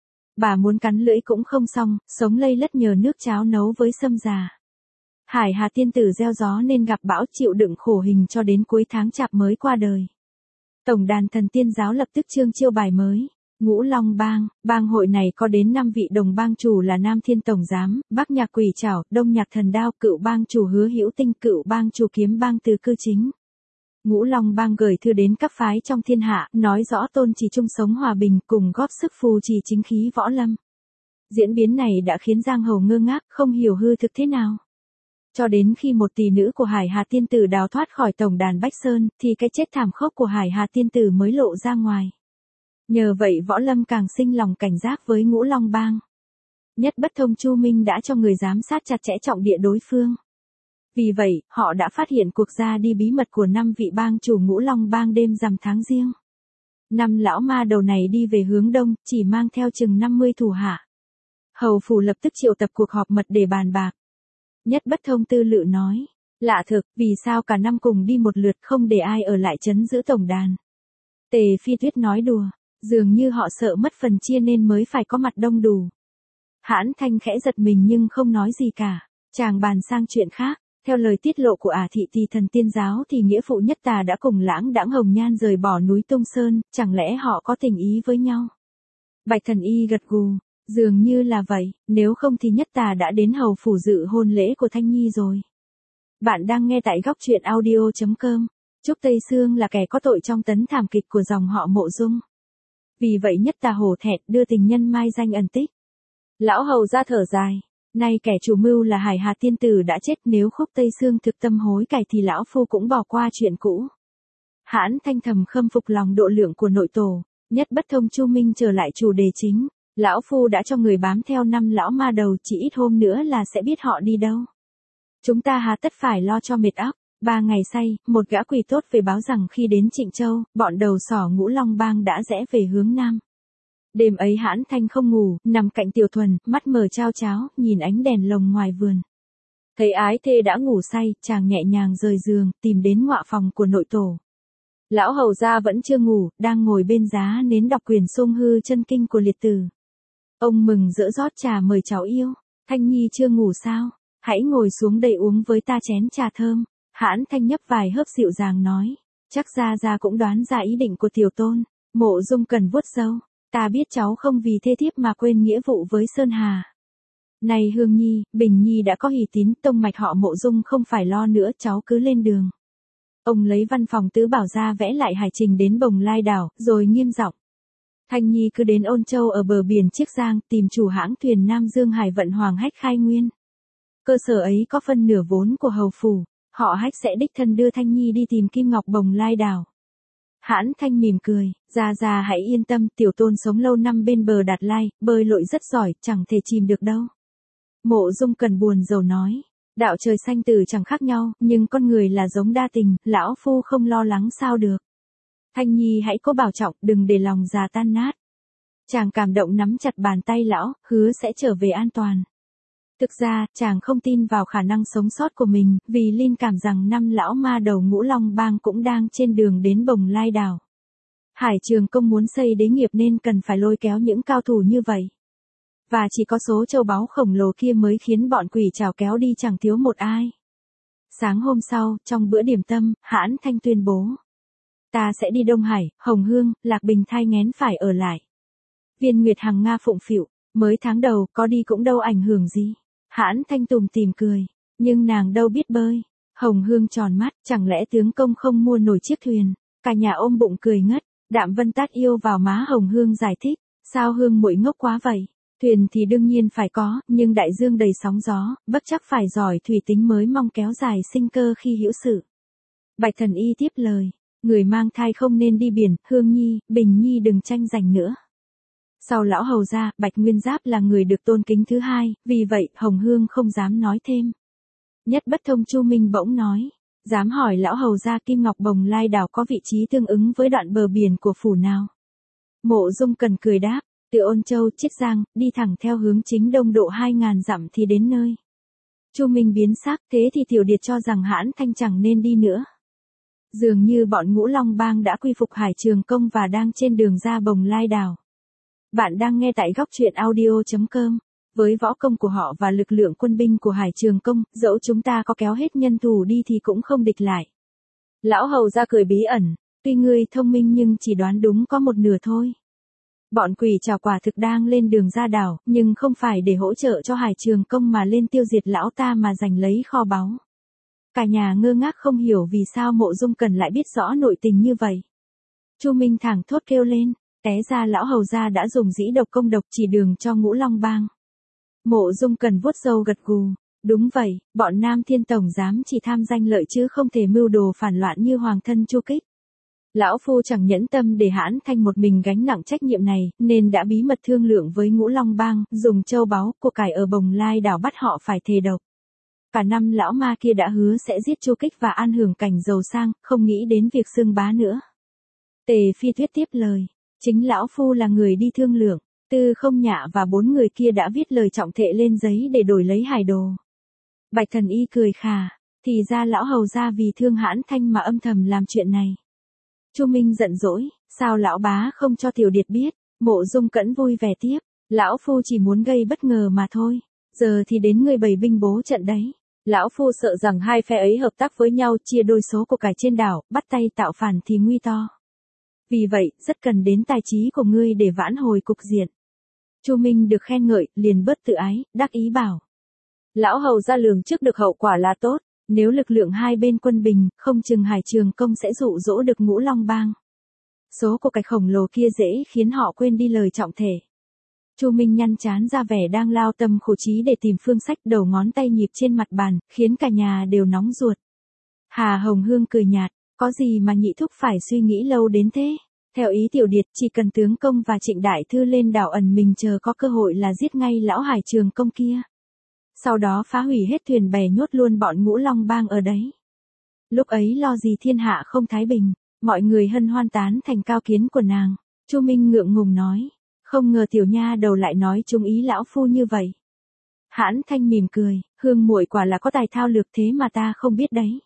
[SPEAKER 1] Bà muốn cắn lưỡi cũng không xong, sống lây lất nhờ nước cháo nấu với sâm già. Hải Hà tiên tử gieo gió nên gặp bão, chịu đựng khổ hình cho đến cuối tháng chạp mới qua đời. Tổng đàn thần tiên giáo lập tức trương chiêu bài mới. Ngũ Long Bang, bang hội này có đến năm vị đồng bang chủ là Nam Thiên Tổng Giám, Bắc Nhạc Quỷ Trảo, Đông Nhạc Thần Đao, Cựu Bang chủ Hứa Hữu Tinh, Cựu Bang chủ Kiếm Bang Từ Cư Chính. Ngũ Long Bang gửi thư đến các phái trong thiên hạ, nói rõ tôn trì chung sống hòa bình, cùng góp sức phù trì chính khí võ lâm. Diễn biến này đã khiến giang hồ ngơ ngác, không hiểu hư thực thế nào. Cho đến khi một tỷ nữ của Hải Hà tiên tử đào thoát khỏi tổng đàn Bách Sơn, thì cái chết thảm khốc của Hải Hà tiên tử mới lộ ra ngoài. Nhờ vậy võ lâm càng sinh lòng cảnh giác với Ngũ Long Bang. Nhất Bất Thông Chu Minh đã cho người giám sát chặt chẽ trọng địa đối phương. Vì vậy, họ đã phát hiện cuộc ra đi bí mật của năm vị bang chủ Ngũ Long Bang đêm rằm tháng Giêng. Năm lão ma đầu này đi về hướng đông, chỉ mang theo chừng năm mươi thủ hạ. Hầu phủ lập tức triệu tập cuộc họp mật để bàn bạc. Nhất Bất Thông tư lự nói, lạ thực, vì sao cả năm cùng đi một lượt không để ai ở lại trấn giữ tổng đàn. Tề Phi Tuyết nói đùa, dường như họ sợ mất phần chia nên mới phải có mặt đông đủ. Hãn Thanh khẽ giật mình nhưng không nói gì cả, chàng bàn sang chuyện khác. Theo lời tiết lộ của ả thị thì thần tiên giáo thì nghĩa phụ Nhất Tà đã cùng Lãng Đãng Hồng Nhan rời bỏ núi Tung Sơn, chẳng lẽ họ có tình ý với nhau? Bạch Thần Y gật gù, dường như là vậy, nếu không thì Nhất Tà đã đến hầu phủ dự hôn lễ của Thanh Nhi rồi. Bạn đang nghe tại góc truyện audio chấm com. Trúc Tây Sương là kẻ có tội trong tấn thảm kịch của dòng họ Mộ Dung. Vì vậy Nhất Tà hổ thẹn đưa tình nhân mai danh ẩn tích. Lão hầu ra thở dài. Nay kẻ chủ mưu là Hải Hà tiên tử đã chết, nếu Khúc Tây Sương thực tâm hối cải thì lão phu cũng bỏ qua chuyện cũ. Hãn Thanh thầm khâm phục lòng độ lượng của nội tổ. Nhất Bất Thông Chu Minh trở lại chủ đề chính. Lão phu đã cho người bám theo năm lão ma đầu, chỉ ít hôm nữa là sẽ biết họ đi đâu. Chúng ta hà tất phải lo cho mệt óc. Ba ngày say, một gã quỷ tốt về báo rằng khi đến Trịnh Châu, bọn đầu sỏ Ngũ Long Bang đã rẽ về hướng nam. Đêm ấy Hãn Thanh không ngủ, nằm cạnh Tiểu Thuần, mắt mờ chao cháo, nhìn ánh đèn lồng ngoài vườn. Thấy ái thê đã ngủ say, chàng nhẹ nhàng rời giường, tìm đến ngọa phòng của nội tổ. Lão hầu gia vẫn chưa ngủ, đang ngồi bên giá nến đọc quyển Sung Hư Chân Kinh của liệt tử. Ông mừng rỡ rót trà mời cháu yêu. Thanh Nhi chưa ngủ sao? Hãy ngồi xuống đây uống với ta chén trà thơm. Hãn Thanh nhấp vài hớp dịu dàng nói. Chắc gia gia cũng đoán ra ý định của tiểu tôn. Mộ Dung cần vuốt râu. Ta biết cháu không vì thê thiếp mà quên nghĩa vụ với Sơn Hà. Này Hương Nhi, Bình Nhi đã có hỷ tín, tông mạch họ Mộ Dung không phải lo nữa, cháu cứ lên đường. Ông lấy văn phòng tứ bảo ra vẽ lại hải trình đến Bồng Lai đảo, rồi nghiêm giọng. Thanh Nhi cứ đến Ôn Châu ở bờ biển Chiếc Giang, tìm chủ hãng thuyền Nam Dương Hải vận Hoàng Hách khai nguyên. Cơ sở ấy có phân nửa vốn của hầu phủ, họ Hách sẽ đích thân đưa Thanh Nhi đi tìm Kim Ngọc Bồng Lai đảo. Hãn Thanh mỉm cười, gia gia hãy yên tâm, tiểu tôn sống lâu năm bên bờ Đạt Lai, bơi lội rất giỏi, chẳng thể chìm được đâu. Mộ Dung Cần buồn rầu nói, đạo trời sanh tử chẳng khác nhau, nhưng con người là giống đa tình, lão phu không lo lắng sao được. Thanh Nhi hãy cố bảo trọng, đừng để lòng già tan nát. Chàng cảm động nắm chặt bàn tay lão, hứa sẽ trở về an toàn. Thực ra, chàng không tin vào khả năng sống sót của mình, vì linh cảm rằng năm lão ma đầu Ngũ Long Bang cũng đang trên đường đến Bồng Lai đảo. Hải Trường Công muốn xây đế nghiệp nên cần phải lôi kéo những cao thủ như vậy. Và chỉ có số châu báu khổng lồ kia mới khiến bọn quỷ trảo kéo đi chẳng thiếu một ai. Sáng hôm sau, trong bữa điểm tâm, Hãn Thanh tuyên bố. Ta sẽ đi Đông Hải, Hồng Hương, Lạc Bình thai nghén phải ở lại. Viên Nguyệt Hằng Nga phụng phịu, mới tháng đầu, có đi cũng đâu ảnh hưởng gì. Hãn Thanh tùm tìm cười, nhưng nàng đâu biết bơi. Hồng Hương tròn mắt, chẳng lẽ tướng công không mua nổi chiếc thuyền. Cả nhà ôm bụng cười ngất, Đạm Vân tát yêu vào má Hồng Hương giải thích, sao Hương muội ngốc quá vậy? Thuyền thì đương nhiên phải có, nhưng đại dương đầy sóng gió, bất chắc phải giỏi thủy tính mới mong kéo dài sinh cơ khi hữu sự. Bạch Thần Y tiếp lời, người mang thai không nên đi biển, Hương Nhi, Bình Nhi đừng tranh giành nữa. Sau lão hầu gia, Bạch Nguyên Giáp là người được tôn kính thứ hai, vì vậy Hồng Hương không dám nói thêm. Nhất Bất Thông Chu Minh bỗng nói, dám hỏi lão hầu gia Kim Ngọc Bồng Lai đảo có vị trí tương ứng với đoạn bờ biển của phủ nào? Mộ Dung Cần cười đáp, từ Ôn Châu, Chiết Giang, đi thẳng theo hướng chính đông độ hai ngàn dặm thì đến nơi. Chu Minh biến sắc, thế thì Tiểu Điệt cho rằng Hãn Thanh chẳng nên đi nữa. Dường như bọn Ngũ Long Bang đã quy phục Hải Trường Công và đang trên đường ra Bồng Lai đảo. Bạn đang nghe tại góc truyện audio chấm com. Với võ công của họ và lực lượng quân binh của Hải Trường Công, dẫu chúng ta có kéo hết nhân thủ đi thì cũng không địch lại. Lão hầu ra cười bí ẩn, tuy ngươi thông minh nhưng chỉ đoán đúng có một nửa thôi. Bọn quỷ trảo quả thực đang lên đường ra đảo, nhưng không phải để hỗ trợ cho Hải Trường Công mà lên tiêu diệt lão ta mà giành lấy kho báu. Cả nhà ngơ ngác không hiểu vì sao Mộ Dung Cần lại biết rõ nội tình như vậy. Chu Minh thẳng thốt kêu lên, té ra lão hầu gia đã dùng dĩ độc công độc chỉ đường cho Ngũ Long Bang. Mộ Dung Cần vuốt râu gật gù, đúng vậy, bọn Nam Thiên Tổng giám chỉ tham danh lợi chứ không thể mưu đồ phản loạn như hoàng thân Chu Kích. Lão phu chẳng nhẫn tâm để Hãn Thanh một mình gánh nặng trách nhiệm này, nên đã bí mật thương lượng với Ngũ Long Bang, dùng châu báu của cải ở Bồng Lai đảo bắt họ phải thề độc. Cả năm lão ma kia đã hứa sẽ giết Chu Kích và an hưởng cảnh giàu sang, không nghĩ đến việc xưng bá nữa. Tề Phi Tuyết tiếp lời, chính lão phu là người đi thương lượng, Tư Không Nhạ và bốn người kia đã viết lời trọng thệ lên giấy để đổi lấy hải đồ. Bạch Thần Y cười khà, thì ra lão hầu gia vì thương Hãn Thanh mà âm thầm làm chuyện này. Chu Minh giận dỗi, sao lão bá không cho Tiểu Điệt biết? Mộ Dung Cẩn vui vẻ tiếp, lão phu chỉ muốn gây bất ngờ mà thôi, giờ thì đến người bày binh bố trận đấy. Lão phu sợ rằng hai phe ấy hợp tác với nhau chia đôi số của cải trên đảo, bắt tay tạo phản thì nguy to. Vì vậy, rất cần đến tài trí của ngươi để vãn hồi cục diện. Chu Minh được khen ngợi, liền bớt tự ái, đắc ý bảo. Lão hầu ra lường trước được hậu quả là tốt, nếu lực lượng hai bên quân bình, không chừng Hải Trường Công sẽ dụ dỗ được Ngũ Long Bang. Số của cái khổng lồ kia dễ khiến họ quên đi lời trọng thể. Chu Minh nhăn trán ra vẻ đang lao tâm khổ trí để tìm phương sách, đầu ngón tay nhịp trên mặt bàn, khiến cả nhà đều nóng ruột. Hà Hồng Hương cười nhạt, có gì mà nhị thúc phải suy nghĩ lâu đến thế? Theo ý Tiểu Điệt, chỉ cần tướng công và Trịnh Đại Thư lên đảo ẩn mình chờ có cơ hội là giết ngay lão Hải Trường Công kia. Sau đó phá hủy hết thuyền bè, nhốt luôn bọn Ngũ Long Bang ở đấy. Lúc ấy lo gì thiên hạ không thái bình, mọi người hân hoan tán thành cao kiến của nàng. Chu Minh ngượng ngùng nói, không ngờ tiểu nha đầu lại nói trúng ý lão phu như vậy. Hãn Thanh mỉm cười, Hương muội quả là có tài thao lược thế mà ta không biết đấy.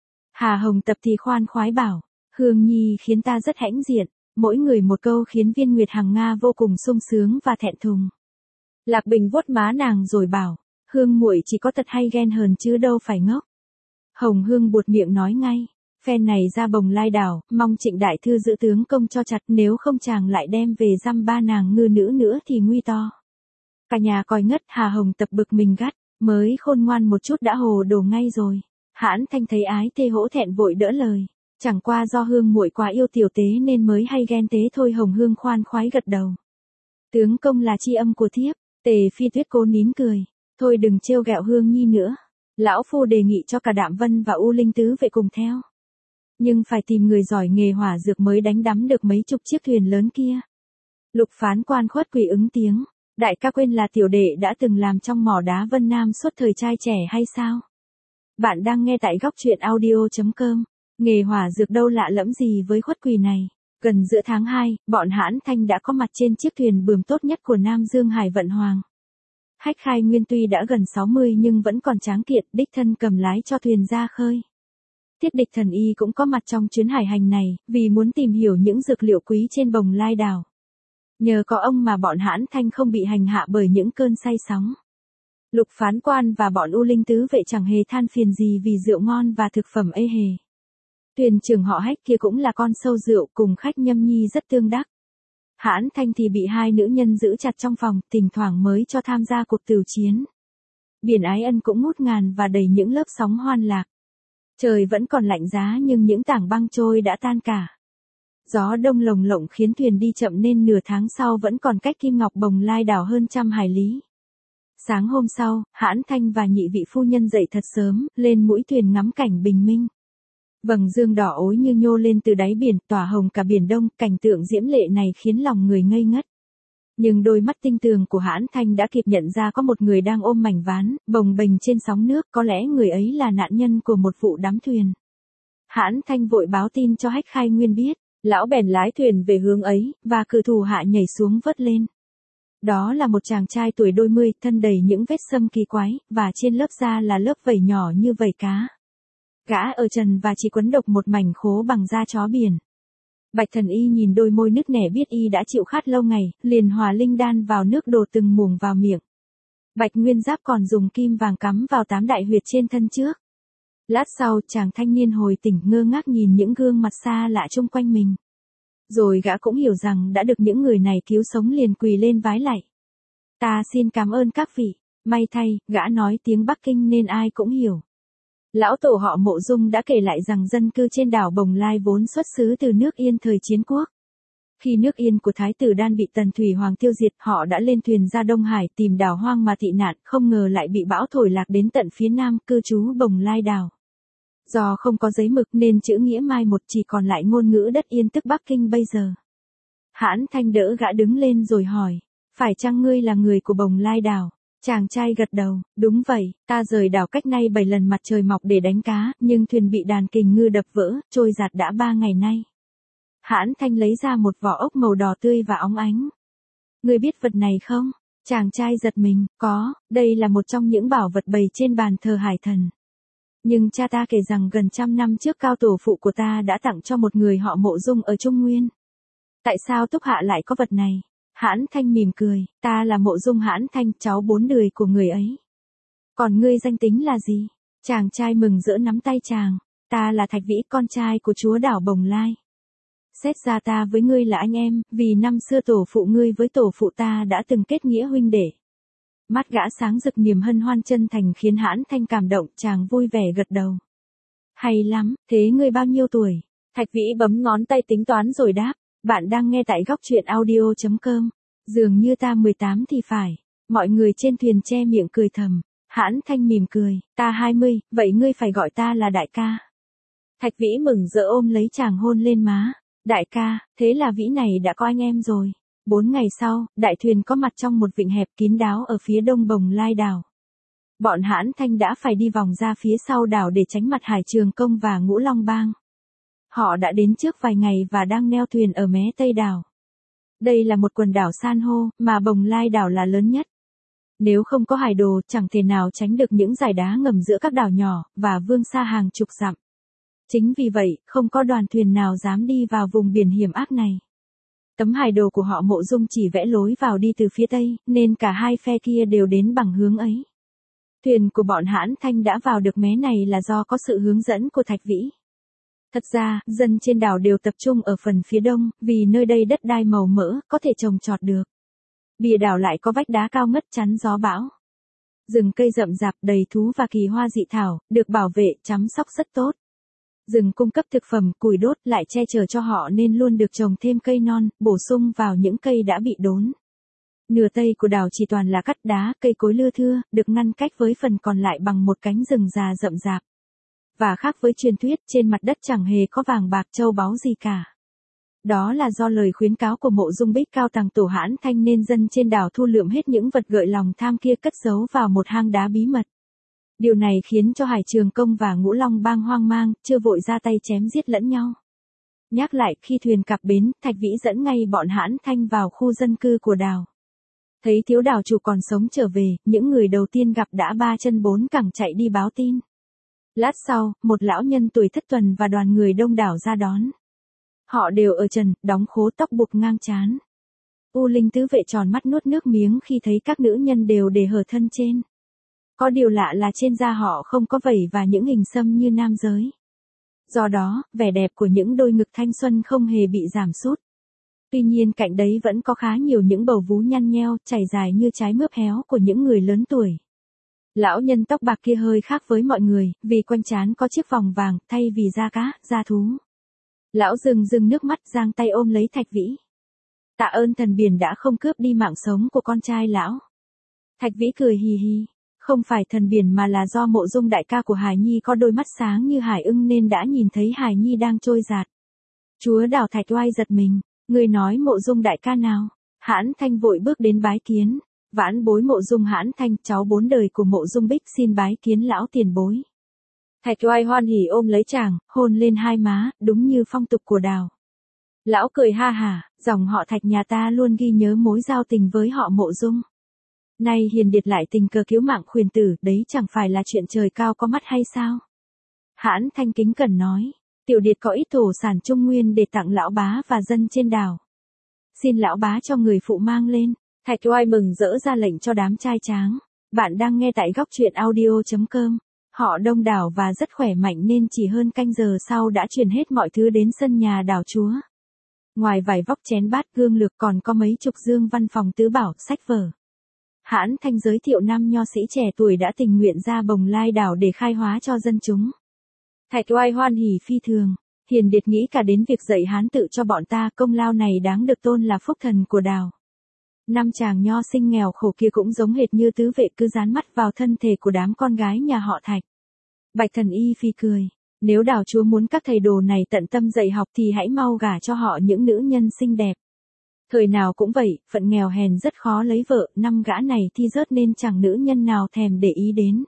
[SPEAKER 1] Hà Hồng Tập thì khoan khoái bảo, Hương Nhi khiến ta rất hãnh diện, mỗi người một câu khiến Viên Nguyệt Hằng Nga vô cùng sung sướng và thẹn thùng. Lạc Bình vuốt má nàng rồi bảo, Hương muội chỉ có tật hay ghen hờn chứ đâu phải ngốc. Hồng Hương buột miệng nói ngay, phen này ra Bồng Lai đảo, mong Trịnh Đại Thư giữ tướng công cho chặt, nếu không chàng lại đem về dăm ba nàng ngư nữ nữa thì nguy to. Cả nhà coi ngất. Hà Hồng Tập bực mình gắt, mới khôn ngoan một chút đã hồ đồ ngay rồi. Hãn Thanh thấy ái thê hỗ thẹn vội đỡ lời, chẳng qua do Hương muội quá yêu tiểu tế nên mới hay ghen tế thôi. Hồng Hương khoan khoái gật đầu. Tướng công là tri âm của thiếp. Tề Phi Tuyết cố nín cười, thôi đừng trêu ghẹo Hương Nhi nữa. Lão phu đề nghị cho cả Đạm Vân và U Linh Tứ vệ cùng theo. Nhưng phải tìm người giỏi nghề hỏa dược mới đánh đắm được mấy chục chiếc thuyền lớn kia. Lục Phán Quan khuất quỳ ứng tiếng, đại ca quên là tiểu đệ đã từng làm trong mỏ đá Vân Nam suốt thời trai trẻ hay sao? Bạn đang nghe tại góc truyện audio chấm com. Nghề hỏa dược đâu lạ lẫm gì với khuất quỳ này. Gần giữa tháng hai, bọn Hãn Thanh đã có mặt trên chiếc thuyền bườm tốt nhất của Nam Dương Hải Vận Hoàng. Hách Khai Nguyên tuy đã gần sáu mươi nhưng vẫn còn tráng kiện, đích thân cầm lái cho thuyền ra khơi. Tiết Địch Thần Y cũng có mặt trong chuyến hải hành này, vì muốn tìm hiểu những dược liệu quý trên Bồng Lai đảo. Nhờ có ông mà bọn Hãn Thanh không bị hành hạ bởi những cơn say sóng. Lục Phán Quan và bọn U Linh Tứ vệ chẳng hề than phiền gì vì rượu ngon và thực phẩm ê hề. Thuyền trưởng họ Hách kia cũng là con sâu rượu, cùng khách Nhâm Nhi rất tương đắc. Hãn Thanh thì bị hai nữ nhân giữ chặt trong phòng, thỉnh thoảng mới cho tham gia cuộc tửu chiến. Biển Ái Ân cũng ngút ngàn và đầy những lớp sóng hoan lạc. Trời vẫn còn lạnh giá nhưng những tảng băng trôi đã tan cả. Gió đông lồng lộng khiến thuyền đi chậm nên nửa tháng sau vẫn còn cách Kim Ngọc Bồng Lai đảo hơn trăm hải lý. Sáng hôm sau, Hãn Thanh và nhị vị phu nhân dậy thật sớm, lên mũi thuyền ngắm cảnh bình minh. Vầng dương đỏ ối như nhô lên từ đáy biển, tỏa hồng cả biển đông, cảnh tượng diễm lệ này khiến lòng người ngây ngất. Nhưng đôi mắt tinh tường của Hãn Thanh đã kịp nhận ra có một người đang ôm mảnh ván, bồng bềnh trên sóng nước, có lẽ người ấy là nạn nhân của một vụ đắm thuyền. Hãn Thanh vội báo tin cho Hách Khai Nguyên biết, lão bèn lái thuyền về hướng ấy, và cử thủ hạ nhảy xuống vớt lên. Đó là một chàng trai tuổi đôi mươi, thân đầy những vết sâm kỳ quái, và trên lớp da là lớp vảy nhỏ như vảy cá. Gã ở trần và chỉ quấn độc một mảnh khố bằng da chó biển. Bạch Thần Y nhìn đôi môi nứt nẻ biết y đã chịu khát lâu ngày, liền hòa linh đan vào nước đổ từng muỗng vào miệng. Bạch Nguyên Giáp còn dùng kim vàng cắm vào tám đại huyệt trên thân trước. Lát sau, chàng thanh niên hồi tỉnh ngơ ngác nhìn những gương mặt xa lạ chung quanh mình. Rồi gã cũng hiểu rằng đã được những người này cứu sống, liền quỳ lên vái lạy. Ta xin cảm ơn các vị. May thay, gã nói tiếng Bắc Kinh nên ai cũng hiểu. Lão tổ họ Mộ Dung đã kể lại rằng dân cư trên đảo Bồng Lai vốn xuất xứ từ nước Yên thời chiến quốc. Khi nước Yên của Thái tử Đan bị Tần Thủy Hoàng tiêu diệt, họ đã lên thuyền ra Đông Hải tìm đảo hoang mà tị nạn, không ngờ lại bị bão thổi lạc đến tận phía nam, cư trú Bồng Lai đảo. Do không có giấy mực nên chữ nghĩa mai một, chỉ còn lại ngôn ngữ đất Yên tức Bắc Kinh bây giờ. Hãn Thanh đỡ gã đứng lên rồi hỏi, phải chăng ngươi là người của Bồng Lai đảo? Chàng trai gật đầu, đúng vậy, ta rời đảo cách nay bảy lần mặt trời mọc để đánh cá, nhưng thuyền bị đàn kình ngư đập vỡ, trôi giạt đã ba ngày nay. Hãn Thanh lấy ra một vỏ ốc màu đỏ tươi và óng ánh. Ngươi biết vật này không? Chàng trai giật mình, có, đây là một trong những bảo vật bày trên bàn thờ hải thần. Nhưng cha ta kể rằng gần trăm năm trước cao tổ phụ của ta đã tặng cho một người họ Mộ Dung ở Trung Nguyên. Tại sao Túc Hạ lại có vật này? Hãn Thanh mỉm cười, ta là Mộ Dung Hãn Thanh, cháu bốn đời của người ấy. Còn ngươi danh tính là gì? Chàng trai mừng rỡ nắm tay chàng, ta là Thạch Vĩ, con trai của chúa đảo Bồng Lai. Xét ra ta với ngươi là anh em, vì năm xưa tổ phụ ngươi với tổ phụ ta đã từng kết nghĩa huynh đệ. Mắt gã sáng rực niềm hân hoan chân thành khiến Hãn Thanh cảm động, chàng vui vẻ gật đầu. Hay lắm, thế ngươi bao nhiêu tuổi? Thạch Vĩ bấm ngón tay tính toán rồi đáp, bạn đang nghe tại góc truyện audio chấm com. Dường như ta mười tám thì phải. Mọi người trên thuyền che miệng cười thầm. Hãn Thanh mỉm cười, ta hai mươi, vậy ngươi phải gọi ta là đại ca. Thạch Vĩ mừng rỡ ôm lấy chàng hôn lên má. Đại ca, thế là Vĩ này đã có anh em rồi. Bốn ngày sau, đại thuyền có mặt trong một vịnh hẹp kín đáo ở phía đông Bồng Lai đảo. Bọn Hãn Thanh đã phải đi vòng ra phía sau đảo để tránh mặt Hải Trường Công và Ngũ Long Bang. Họ đã đến trước vài ngày và đang neo thuyền ở mé tây đảo. Đây là một quần đảo san hô, mà Bồng Lai đảo là lớn nhất. Nếu không có hải đồ, chẳng thể nào tránh được những dải đá ngầm giữa các đảo nhỏ, và vươn xa hàng chục dặm. Chính vì vậy, không có đoàn thuyền nào dám đi vào vùng biển hiểm ác này. Tấm hải đồ của họ Mộ Dung chỉ vẽ lối vào đi từ phía tây, nên cả hai phe kia đều đến bằng hướng ấy. Thuyền của bọn Hãn Thanh đã vào được mé này là do có sự hướng dẫn của Thạch Vĩ. Thật ra, dân trên đảo đều tập trung ở phần phía đông, vì nơi đây đất đai màu mỡ, có thể trồng trọt được. Bìa đảo lại có vách đá cao ngất chắn gió bão. Rừng cây rậm rạp đầy thú và kỳ hoa dị thảo, được bảo vệ, chăm sóc rất tốt. Rừng cung cấp thực phẩm, củi đốt lại che chở cho họ nên luôn được trồng thêm cây non, bổ sung vào những cây đã bị đốn. Nửa tây của đảo chỉ toàn là cát đá, cây cối lưa thưa, được ngăn cách với phần còn lại bằng một cánh rừng già rậm rạp. Và khác với truyền thuyết, trên mặt đất chẳng hề có vàng bạc châu báu gì cả. Đó là do lời khuyến cáo của Mộ Dung Bích Cao Tàng tổ Hãn Thanh nên dân trên đảo thu lượm hết những vật gợi lòng tham kia cất giấu vào một hang đá bí mật. Điều này khiến cho Hải Trường Công và Ngũ Long Bang hoang mang, chưa vội ra tay chém giết lẫn nhau. Nhắc lại, khi thuyền cập bến, Thạch Vĩ dẫn ngay bọn Hãn Thanh vào khu dân cư của đảo. Thấy thiếu đảo chủ còn sống trở về, những người đầu tiên gặp đã ba chân bốn cẳng chạy đi báo tin. Lát sau, một lão nhân tuổi thất tuần và đoàn người đông đảo ra đón. Họ đều ở trần, đóng khố tóc buộc ngang trán. U Linh tứ vệ tròn mắt nuốt nước miếng khi thấy các nữ nhân đều để hở thân trên. Có điều lạ là trên da họ không có vảy và những hình xăm như nam giới. Do đó, vẻ đẹp của những đôi ngực thanh xuân không hề bị giảm sút. Tuy nhiên cạnh đấy vẫn có khá nhiều những bầu vú nhăn nheo, chảy dài như trái mướp héo của những người lớn tuổi. Lão nhân tóc bạc kia hơi khác với mọi người, vì quanh trán có chiếc vòng vàng, thay vì da cá, da thú. Lão rưng rưng nước mắt giang tay ôm lấy Thạch Vĩ. Tạ ơn thần biển đã không cướp đi mạng sống của con trai lão. Thạch Vĩ cười hì hì. Không phải thần biển mà là do Mộ Dung đại ca của Hải Nhi có đôi mắt sáng như hải ưng nên đã nhìn thấy Hải Nhi đang trôi giạt. Chúa Đào Thạch Oai giật mình. Người nói Mộ Dung đại ca nào? Hãn Thanh vội bước đến bái kiến. Vãn bối Mộ Dung Hãn Thanh, cháu bốn đời của Mộ Dung Bích xin bái kiến lão tiền bối. Thạch Oai hoan hỉ ôm lấy chàng, hôn lên hai má, đúng như phong tục của Đào. Lão cười ha hả, dòng họ Thạch nhà ta luôn ghi nhớ mối giao tình với họ Mộ Dung. Nay Hiền Điệt lại tình cờ cứu mạng khuyển tử, đấy chẳng phải là chuyện trời cao có mắt hay sao? Hãn Thanh kính cẩn nói, tiểu điệt có ít thổ sản trung nguyên để tặng lão bá và dân trên đảo. Xin lão bá cho người phụ mang lên. Thạch Oai mừng rỡ ra lệnh cho đám trai tráng. Bạn đang nghe tại góc truyện audio chấm com. Họ đông đảo và rất khỏe mạnh nên chỉ hơn canh giờ sau đã chuyển hết mọi thứ đến sân nhà đảo chúa. Ngoài vài vóc chén bát gương lược còn có mấy chục dương văn phòng tứ bảo, sách vở. Hãn Thanh giới thiệu năm nho sĩ trẻ tuổi đã tình nguyện ra Bồng Lai đảo để khai hóa cho dân chúng. Thạch Oai hoan hỉ phi thường. Hiền Điệt nghĩ cả đến việc dạy Hán tự cho bọn ta, công lao này đáng được tôn là phúc thần của đảo. Năm chàng nho sinh nghèo khổ kia cũng giống hệt như tứ vệ cứ dán mắt vào thân thể của đám con gái nhà họ Thạch. Bạch Thần Y phi cười. Nếu đảo chúa muốn các thầy đồ này tận tâm dạy học thì hãy mau gả cho họ những nữ nhân xinh đẹp. Thời nào cũng vậy, phận nghèo hèn rất khó lấy vợ, năm gã này thi rớt nên chẳng nữ nhân nào thèm để ý đến.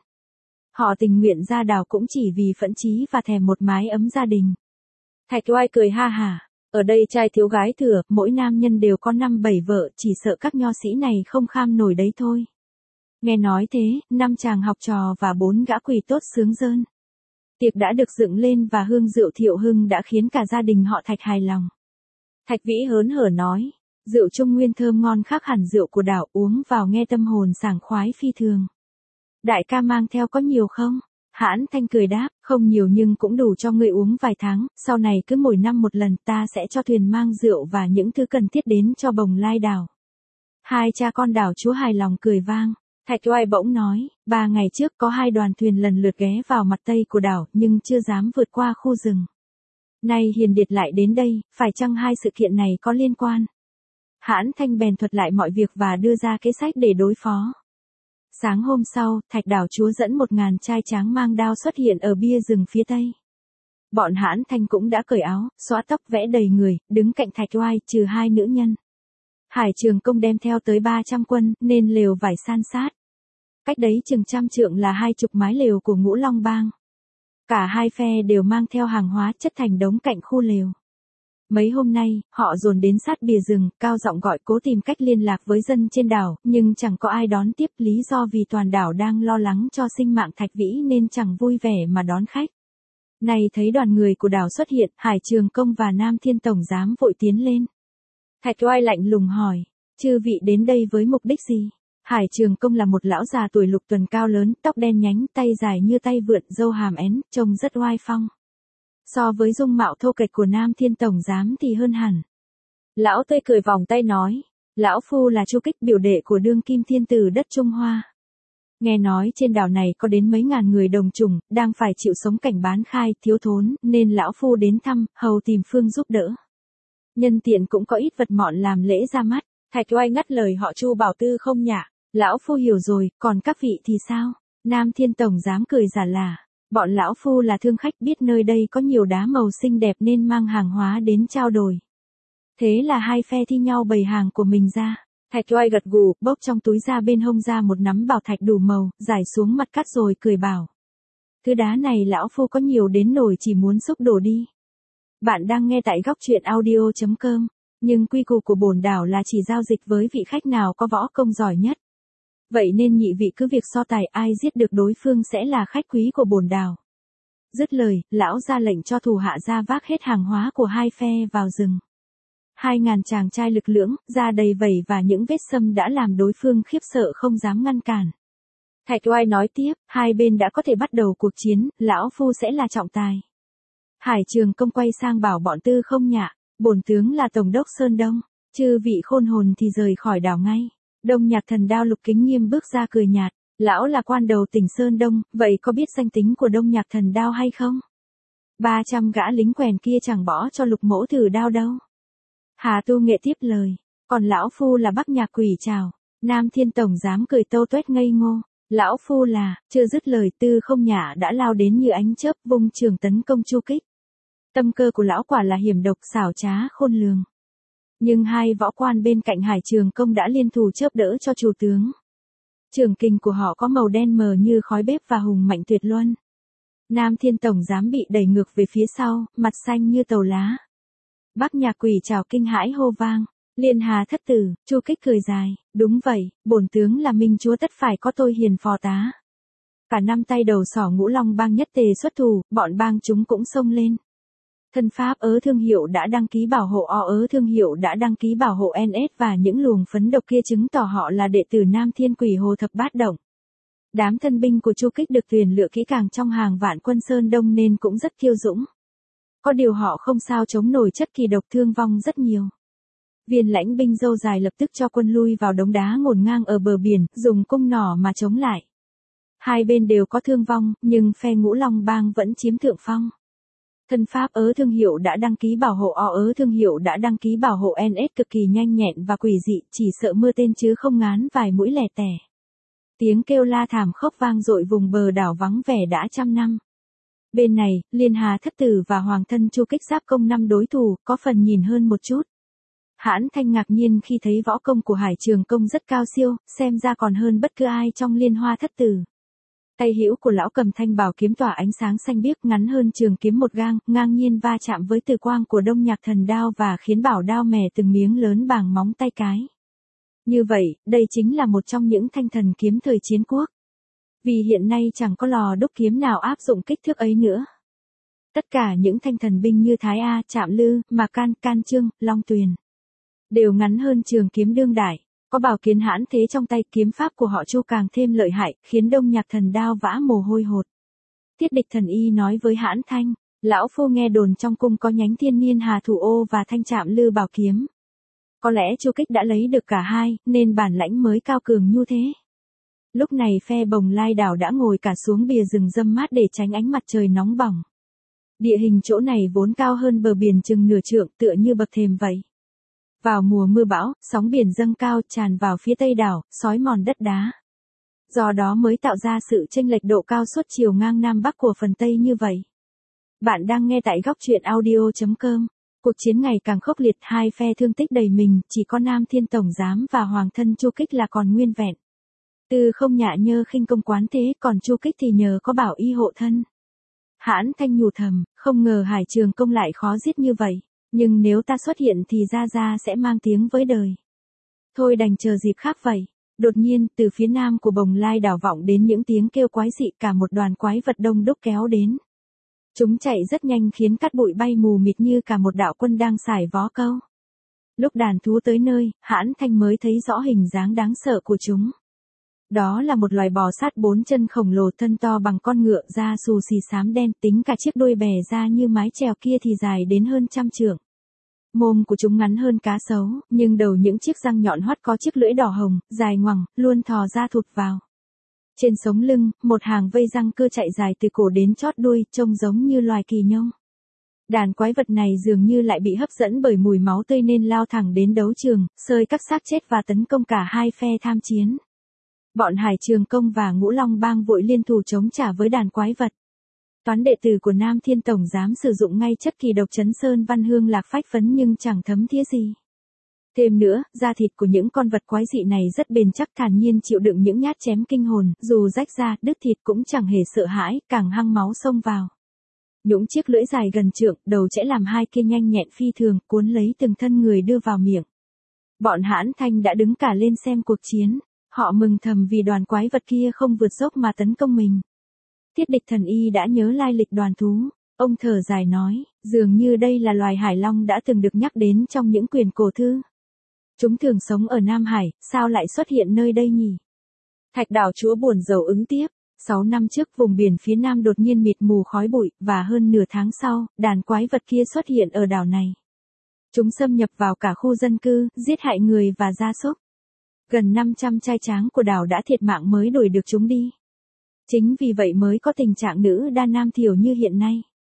[SPEAKER 1] Họ tình nguyện ra đảo cũng chỉ vì phẫn chí và thèm một mái ấm gia đình. Thạch Oai cười ha hả. Ở đây trai thiếu gái thừa, mỗi nam nhân đều có năm bảy vợ, chỉ sợ các nho sĩ này không kham nổi đấy thôi. Nghe nói thế, năm chàng học trò và bốn gã quỳ tốt sướng rơn. Tiệc đã được dựng lên và hương rượu thiệu hưng đã khiến cả gia đình họ Thạch hài lòng. Thạch Vĩ hớn hở nói, rượu Trung Nguyên thơm ngon khác hẳn rượu của đảo, uống vào nghe tâm hồn sảng khoái phi thường. Đại ca mang theo có nhiều không? Hãn Thanh cười đáp, không nhiều nhưng cũng đủ cho ngươi uống vài tháng, sau này cứ mỗi năm một lần ta sẽ cho thuyền mang rượu và những thứ cần thiết đến cho Bồng Lai đảo. Hai cha con đảo chúa hài lòng cười vang. Thạch Oai bỗng nói, ba ngày trước có hai đoàn thuyền lần lượt ghé vào mặt tây của đảo nhưng chưa dám vượt qua khu rừng. Nay Hiền Điệt lại đến đây, phải chăng hai sự kiện này có liên quan? Hãn Thanh bèn thuật lại mọi việc và đưa ra kế sách để đối phó. Sáng hôm sau, Thạch đảo chúa dẫn một ngàn trai tráng mang đao xuất hiện ở bia rừng phía tây. Bọn Hãn Thanh cũng đã cởi áo, xóa tóc vẽ đầy người, đứng cạnh Thạch Oai trừ hai nữ nhân. Hải Trường Công đem theo tới ba trăm quân, nên lều vải san sát. Cách đấy chừng trăm trượng là hai chục mái lều của Ngũ Long Bang. Cả hai phe đều mang theo hàng hóa chất thành đống cạnh khu lều. Mấy hôm nay, họ dồn đến sát bìa rừng, cao giọng gọi cố tìm cách liên lạc với dân trên đảo, nhưng chẳng có ai đón tiếp, lý do vì toàn đảo đang lo lắng cho sinh mạng Thạch Vĩ nên chẳng vui vẻ mà đón khách. Này thấy đoàn người của đảo xuất hiện, Hải Trường Công và Nam Thiên Tổng Giám vội tiến lên. Thạch Oai lạnh lùng hỏi, chư vị đến đây với mục đích gì? Hải Trường Công là một lão già tuổi lục tuần cao lớn, tóc đen nhánh, tay dài như tay vượn, râu hàm én, trông rất oai phong. So với dung mạo thô kệch của Nam Thiên Tổng Giám thì hơn hẳn. Lão tươi cười vòng tay nói, lão phu là Chu Kích, biểu đệ của đương kim thiên tử đất Trung Hoa. Nghe nói trên đảo này có đến mấy ngàn người đồng chủng, đang phải chịu sống cảnh bán khai, thiếu thốn, nên lão phu đến thăm, hầu tìm phương giúp đỡ. Nhân tiện cũng có ít vật mọn làm lễ ra mắt. Thạch Oai ngắt lời họ Chu bảo tư không nhả, lão phu hiểu rồi, còn các vị thì sao? Nam Thiên Tổng Giám cười giả lả, bọn lão phu là thương khách, biết nơi đây có nhiều đá màu xinh đẹp nên mang hàng hóa đến trao đổi. Thế là hai phe thi nhau bày hàng của mình ra. Thạch Oai gật gù, bốc trong túi ra bên hông ra một nắm bảo thạch đủ màu, giải xuống mặt cắt rồi cười bảo. Thứ đá này lão phu có nhiều đến nổi chỉ muốn xúc đổ đi. Bạn đang nghe tại góc truyện audio chấm com, nhưng quy củ của bổn đảo là chỉ giao dịch với vị khách nào có võ công giỏi nhất. Vậy nên nhị vị cứ việc so tài, ai giết được đối phương sẽ là khách quý của bổn đảo. Dứt lời, lão ra lệnh cho thủ hạ ra vác hết hàng hóa của hai phe vào rừng. Hai ngàn chàng trai lực lưỡng, da đầy vẩy và những vết sâm đã làm đối phương khiếp sợ không dám ngăn cản. Thạch Oai nói tiếp, hai bên đã có thể bắt đầu cuộc chiến, lão phu sẽ là trọng tài. Hải Trường Công quay sang bảo bọn tư không nhạ, bổn tướng là Tổng đốc Sơn Đông, chư vị khôn hồn thì rời khỏi đảo ngay. Đông Nhạc Thần Đao Lục Kính Nghiêm bước ra cười nhạt, lão là quan đầu tỉnh Sơn Đông, vậy có biết danh tính của Đông Nhạc Thần Đao hay không? ba trăm gã lính quèn kia chẳng bỏ cho Lục Mỗ thử đao đâu. Hà Tu Nghệ tiếp lời, còn lão phu là Bắc Nhạc Quỷ chào. Nam Thiên Tổng dám cười tâu tuét ngây ngô, lão phu là, chưa dứt lời Tư Không Nhã đã lao đến như ánh chớp vung trường tấn công Chu Kích. Tâm cơ của lão quả là hiểm độc xảo trá khôn lường. Nhưng hai võ quan bên cạnh Hải Trường Công đã liên thủ chớp đỡ cho chủ tướng. Trường kình của họ có màu đen mờ như khói bếp và hùng mạnh tuyệt luân. Nam Thiên Tổng dám bị đẩy ngược về phía sau, mặt xanh như tàu lá. Bắc Nhạc Quỷ chào kinh hãi hô vang, Liên Hà thất tử. Chu Kích cười dài, đúng vậy, bổn tướng là minh chúa tất phải có tôi hiền phò tá. Cả năm tay đầu sỏ Ngũ Long bang nhất tề xuất thủ, bọn bang chúng cũng xông lên. Thân pháp ớ thương hiệu đã đăng ký bảo hộ O ớ thương hiệu đã đăng ký bảo hộ en ét và những luồng phấn độc kia chứng tỏ họ là đệ tử Nam Thiên Quỷ Hồ Thập Bát Động. Đám thân binh của Chu Kích được tuyển lựa kỹ càng trong hàng vạn quân Sơn Đông nên cũng rất kiêu dũng. Có điều họ không sao chống nổi chất kỳ độc thương vong rất nhiều. Viên lãnh binh râu dài lập tức cho quân lui vào đống đá ngổn ngang ở bờ biển, dùng cung nỏ mà chống lại. Hai bên đều có thương vong, nhưng phe Ngũ Long bang vẫn chiếm thượng phong. Thân pháp ớ thương hiệu đã đăng ký bảo hộ O ớ thương hiệu đã đăng ký bảo hộ en ét cực kỳ nhanh nhẹn và quỷ dị, chỉ sợ mưa tên chứ không ngán vài mũi lẻ tẻ. Tiếng kêu la thảm khốc vang dội vùng bờ đảo vắng vẻ đã trăm năm. Bên này, Liên Hà thất tử và Hoàng thân Chu Kích giáp công năm đối thủ, có phần nhìn hơn một chút. Hãn Thanh ngạc nhiên khi thấy võ công của Hải Trường Công rất cao siêu, xem ra còn hơn bất cứ ai trong Liên Hoa thất tử. Tay hữu của lão cầm thanh bảo kiếm tỏa ánh sáng xanh biếc ngắn hơn trường kiếm một gang, ngang nhiên va chạm với từ quang của Đông Nhạc Thần đao và khiến bảo đao mẻ từng miếng lớn bằng móng tay cái. Như vậy, đây chính là một trong những thanh thần kiếm thời chiến quốc. Vì hiện nay chẳng có lò đúc kiếm nào áp dụng kích thước ấy nữa. Tất cả những thanh thần binh như Thái A, Trạm Lư, Mạc Can, Can Trương, Long Tuyền đều ngắn hơn trường kiếm đương đại. Có bảo kiến hãn thế trong tay, kiếm pháp của họ Chu càng thêm lợi hại, khiến Đông Nhạc Thần đao vã mồ hôi hột. Tiết Địch Thần Y nói với Hãn Thanh, lão phu nghe đồn trong cung có nhánh Thiên Niên Hà Thủ Ô và thanh Trạm Lư bảo kiếm. Có lẽ Chu Kích đã lấy được cả hai, nên bản lãnh mới cao cường như thế. Lúc này phe Bồng Lai đảo đã ngồi cả xuống bìa rừng râm mát để tránh ánh mặt trời nóng bỏng. Địa hình chỗ này vốn cao hơn bờ biển chừng nửa trượng, tựa như bậc thềm vậy. Vào mùa mưa bão, sóng biển dâng cao tràn vào phía tây đảo, xói mòn đất đá. Do đó mới tạo ra sự chênh lệch độ cao suốt chiều ngang nam bắc của phần tây như vậy. Bạn đang nghe tại góc truyện audio chấm com. Cuộc chiến ngày càng khốc liệt, hai phe thương tích đầy mình, chỉ có Nam Thiên Tổng giám và Hoàng thân Chu Kích là còn nguyên vẹn. Tư Không Nhã nhờ khinh công quán thế, còn Chu Kích thì nhờ có bảo y hộ thân. Hãn Thanh nhủ thầm, không ngờ Hải Trường Công lại khó giết như vậy. Nhưng nếu ta xuất hiện thì Gia Gia sẽ mang tiếng với đời. Thôi đành chờ dịp khác vậy. Đột nhiên, từ phía nam của Bồng Lai đảo vọng đến những tiếng kêu quái dị, cả một đoàn quái vật đông đúc kéo đến. Chúng chạy rất nhanh khiến cát bụi bay mù mịt như cả một đạo quân đang xài vó câu. Lúc đàn thú tới nơi, Hãn Thanh mới thấy rõ hình dáng đáng sợ của chúng. Đó là một loài bò sát bốn chân khổng lồ, thân to bằng con ngựa, da xù xì xám đen, tính cả chiếc đuôi bè ra như mái chèo kia thì dài đến hơn trăm trượng. Mồm của chúng ngắn hơn cá sấu, nhưng đầu những chiếc răng nhọn hoắt có chiếc lưỡi đỏ hồng, dài ngoằng, luôn thò ra thụt vào. Trên sống lưng, một hàng vây răng cưa chạy dài từ cổ đến chót đuôi, trông giống như loài kỳ nhông. Đàn quái vật này dường như lại bị hấp dẫn bởi mùi máu tươi nên lao thẳng đến đấu trường, xơi các xác chết và tấn công cả hai phe tham chiến. Bọn Hải Trường Công và Ngũ Long bang vội liên thủ chống trả với đàn quái vật. Toán đệ tử của Nam Thiên Tổng dám sử dụng ngay chất kỳ độc chấn sơn văn hương lạc phách phấn nhưng chẳng thấm thía gì. Thêm nữa, da thịt của những con vật quái dị này rất bền chắc, thản nhiên chịu đựng những nhát chém kinh hồn, dù rách da, đứt thịt cũng chẳng hề sợ hãi, càng hăng máu xông vào. Những chiếc lưỡi dài gần trượng, đầu chẽ làm hai kia nhanh nhẹn phi thường, cuốn lấy từng thân người đưa vào miệng. Bọn Hãn Thanh đã đứng cả lên xem cuộc chiến. Họ mừng thầm vì đoàn quái vật kia không vượt dốc mà tấn công mình. Tiết Địch Thần Y đã nhớ lai lịch đoàn thú. Ông thở dài nói, dường như đây là loài hải long đã từng được nhắc đến trong những quyển cổ thư. Chúng thường sống ở Nam Hải, sao lại xuất hiện nơi đây nhỉ? Thạch Đảo Chúa buồn rầu ứng tiếp. Sáu năm trước vùng biển phía Nam đột nhiên mịt mù khói bụi, và hơn nửa tháng sau, đàn quái vật kia xuất hiện ở đảo này. Chúng xâm nhập vào cả khu dân cư, giết hại người và gia súc. Gần năm trăm trai tráng của đảo đã thiệt mạng mới đuổi được chúng đi. Chính vì vậy mới có tình trạng nữ đa nam thiểu như hiện nay.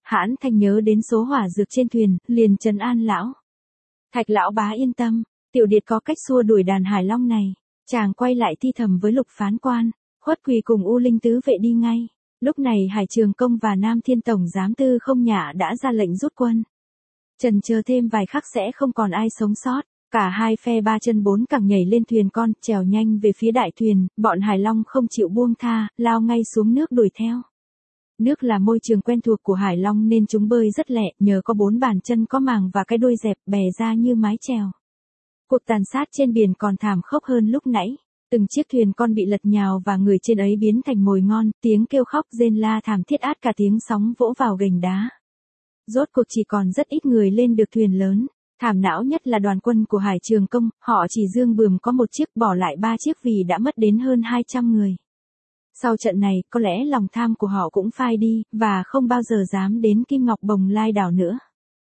[SPEAKER 1] Hãn Thanh nhớ đến số hỏa dược trên thuyền, liền trấn an lão. Thạch lão bá yên tâm, tiểu điệt có cách xua đuổi đàn hải long này. Chàng quay lại thi thầm với Lục phán quan, Khuất Quỳ cùng U Linh tứ vệ đi ngay. Lúc này Hải Trường Công và Nam Thiên Tổng giám Tư Không Nhã đã ra lệnh rút quân. Trần chờ thêm vài khắc sẽ không còn ai sống sót. Cả hai phe ba chân bốn cẳng nhảy lên thuyền con, trèo nhanh về phía đại thuyền, bọn hải long không chịu buông tha, lao ngay xuống nước đuổi theo. Nước là môi trường quen thuộc của hải long nên chúng bơi rất lẹ, nhờ có bốn bàn chân có màng và cái đuôi dẹp bè ra như mái chèo. Cuộc tàn sát trên biển còn thảm khốc hơn lúc nãy. Từng chiếc thuyền con bị lật nhào và người trên ấy biến thành mồi ngon, tiếng kêu khóc rên la thảm thiết át cả tiếng sóng vỗ vào gành đá. Rốt cuộc chỉ còn rất ít người lên được thuyền lớn. Thảm não nhất là đoàn quân của Hải Trường Công, họ chỉ dương bườm có một chiếc bỏ lại ba chiếc vì đã mất đến hơn hai trăm người. Sau trận này, có lẽ lòng tham của họ cũng phai đi, và không bao giờ dám đến Kim Ngọc Bồng Lai đảo nữa.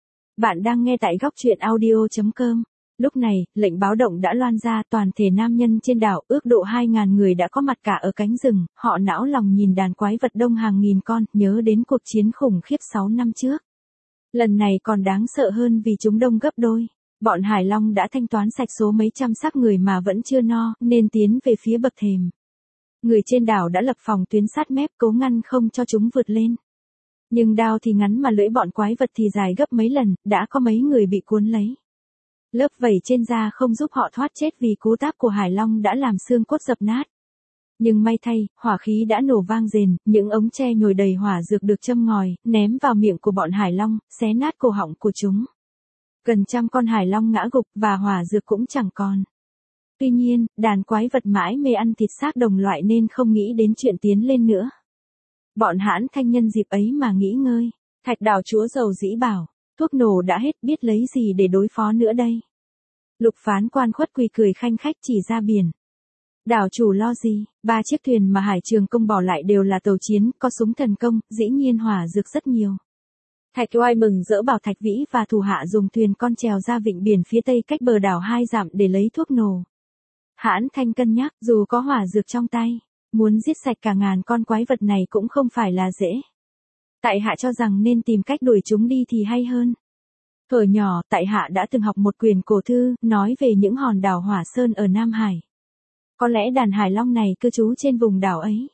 [SPEAKER 1] Bạn đang nghe tại góc truyện audio chấm com. Lúc này, lệnh báo động đã loan ra, toàn thể nam nhân trên đảo, ước độ hai ngàn người đã có mặt cả ở cánh rừng, họ não lòng nhìn đàn quái vật đông hàng nghìn con, nhớ đến cuộc chiến khủng khiếp sáu năm trước. Lần này còn đáng sợ hơn vì chúng đông gấp đôi. Bọn Hải Long đã thanh toán sạch số mấy trăm xác người mà vẫn chưa no, nên tiến về phía bậc thềm. Người trên đảo đã lập phòng tuyến sát mép cố ngăn không cho chúng vượt lên. Nhưng đao thì ngắn mà lưỡi bọn quái vật thì dài gấp mấy lần, đã có mấy người bị cuốn lấy. Lớp vảy trên da không giúp họ thoát chết vì cú táp của Hải Long đã làm xương cốt dập nát. Nhưng may thay, hỏa khí đã nổ vang rền, những ống tre nhồi đầy hỏa dược được châm ngòi, ném vào miệng của bọn hải long, xé nát cổ họng của chúng. Gần trăm con hải long ngã gục và hỏa dược cũng chẳng còn. Tuy nhiên, đàn quái vật mãi mê ăn thịt xác đồng loại nên không nghĩ đến chuyện tiến lên nữa. Bọn Hãn Thanh nhân dịp ấy mà nghỉ ngơi. Thạch đào chúa dầu dĩ bảo, thuốc nổ đã hết, biết lấy gì để đối phó nữa đây. Lục phán quan Khuất Quỳ cười khanh khách chỉ ra biển. Đảo chủ lo gì, ba chiếc thuyền mà Hải Trường Công bỏ lại đều là tàu chiến, có súng thần công, dĩ nhiên hỏa dược rất nhiều. Thạch Oai mừng dỡ bảo Thạch Vĩ và thủ hạ dùng thuyền con trèo ra vịnh biển phía tây cách bờ đảo hai dặm để lấy thuốc nổ. Hãn Thanh cân nhắc, dù có hỏa dược trong tay, muốn giết sạch cả ngàn con quái vật này cũng không phải là dễ. Tại hạ cho rằng nên tìm cách đuổi chúng đi thì hay hơn. Thuở nhỏ, tại hạ đã từng học một quyển cổ thư, nói về những hòn đảo Hỏa Sơn ở Nam Hải. Có lẽ đàn hải long này cư trú trên vùng đảo ấy.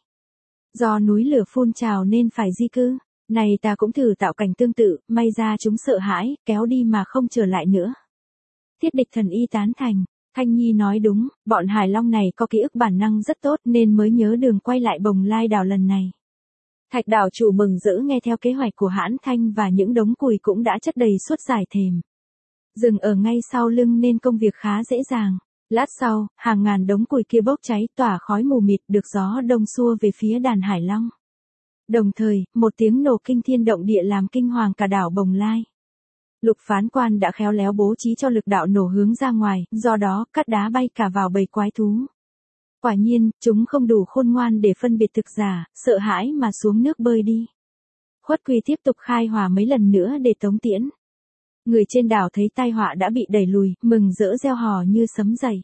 [SPEAKER 1] Do núi lửa phun trào nên phải di cư. Này ta cũng thử tạo cảnh tương tự, may ra chúng sợ hãi, kéo đi mà không trở lại nữa. Thiết Địch thần y tán thành. Thanh Nhi nói đúng, bọn hải long này có ký ức bản năng rất tốt nên mới nhớ đường quay lại Bồng Lai đảo lần này. Thạch đảo chủ mừng rỡ nghe theo kế hoạch của Hãn Thanh và những đống củi cũng đã chất đầy suốt dải thềm. Rừng ở ngay sau lưng nên công việc khá dễ dàng. Lát sau, hàng ngàn đống củi kia bốc cháy tỏa khói mù mịt được gió đông xua về phía đàn hải long. Đồng thời, một tiếng nổ kinh thiên động địa làm kinh hoàng cả đảo Bồng Lai. Lục phán quan đã khéo léo bố trí cho lực đạo nổ hướng ra ngoài, do đó cát đá bay cả vào bầy quái thú. Quả nhiên, chúng không đủ khôn ngoan để phân biệt thực giả, sợ hãi mà xuống nước bơi đi. Khuất Quỳ tiếp tục khai hỏa mấy lần nữa để tống tiễn. Người trên đảo thấy tai họa đã bị đẩy lùi, mừng rỡ reo hò như sấm dậy.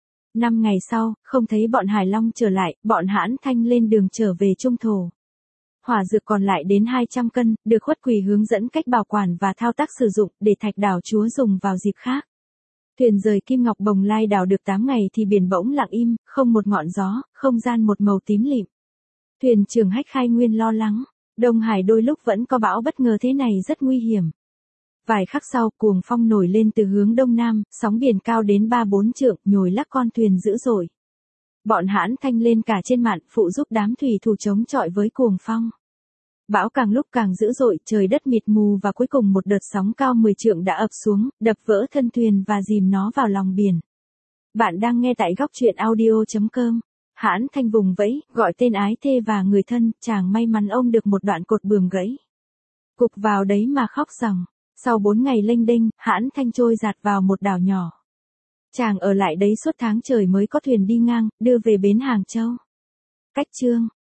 [SPEAKER 1] Năm ngày sau, không thấy bọn Hải Long trở lại, bọn Hãn Thanh lên đường trở về Trung Thổ. Hỏa dược còn lại đến hai trăm cân, được Khuất Quỳ hướng dẫn cách bảo quản và thao tác sử dụng để Thạch đảo chúa dùng vào dịp khác. Thuyền rời Kim Ngọc Bồng Lai đảo được tám ngày thì biển bỗng lặng im, không một ngọn gió, không gian một màu tím lịm. Thuyền trưởng Hách Khai Nguyên lo lắng, Đông Hải đôi lúc vẫn có bão bất ngờ thế này rất nguy hiểm. Vài khắc sau, cuồng phong nổi lên từ hướng đông nam, sóng biển cao đến ba bốn trượng, nhồi lắc con thuyền dữ dội. Bọn Hãn Thanh lên cả trên mạn, phụ giúp đám thủy thủ chống chọi với cuồng phong. Bão càng lúc càng dữ dội, trời đất mịt mù và cuối cùng một đợt sóng cao mười trượng đã ập xuống, đập vỡ thân thuyền và dìm nó vào lòng biển. Bạn đang nghe tại góc truyện audio chấm com. Hãn Thanh vùng vẫy, gọi tên ái thê và người thân, chàng may mắn ôm được một đoạn cột buồm gãy. Cục vào đấy mà khóc ròng. Sau bốn ngày lênh đênh, Hãn Thanh trôi dạt vào một đảo nhỏ. Chàng ở lại đấy suốt tháng trời mới có thuyền đi ngang, đưa về bến Hàng Châu. Cách chương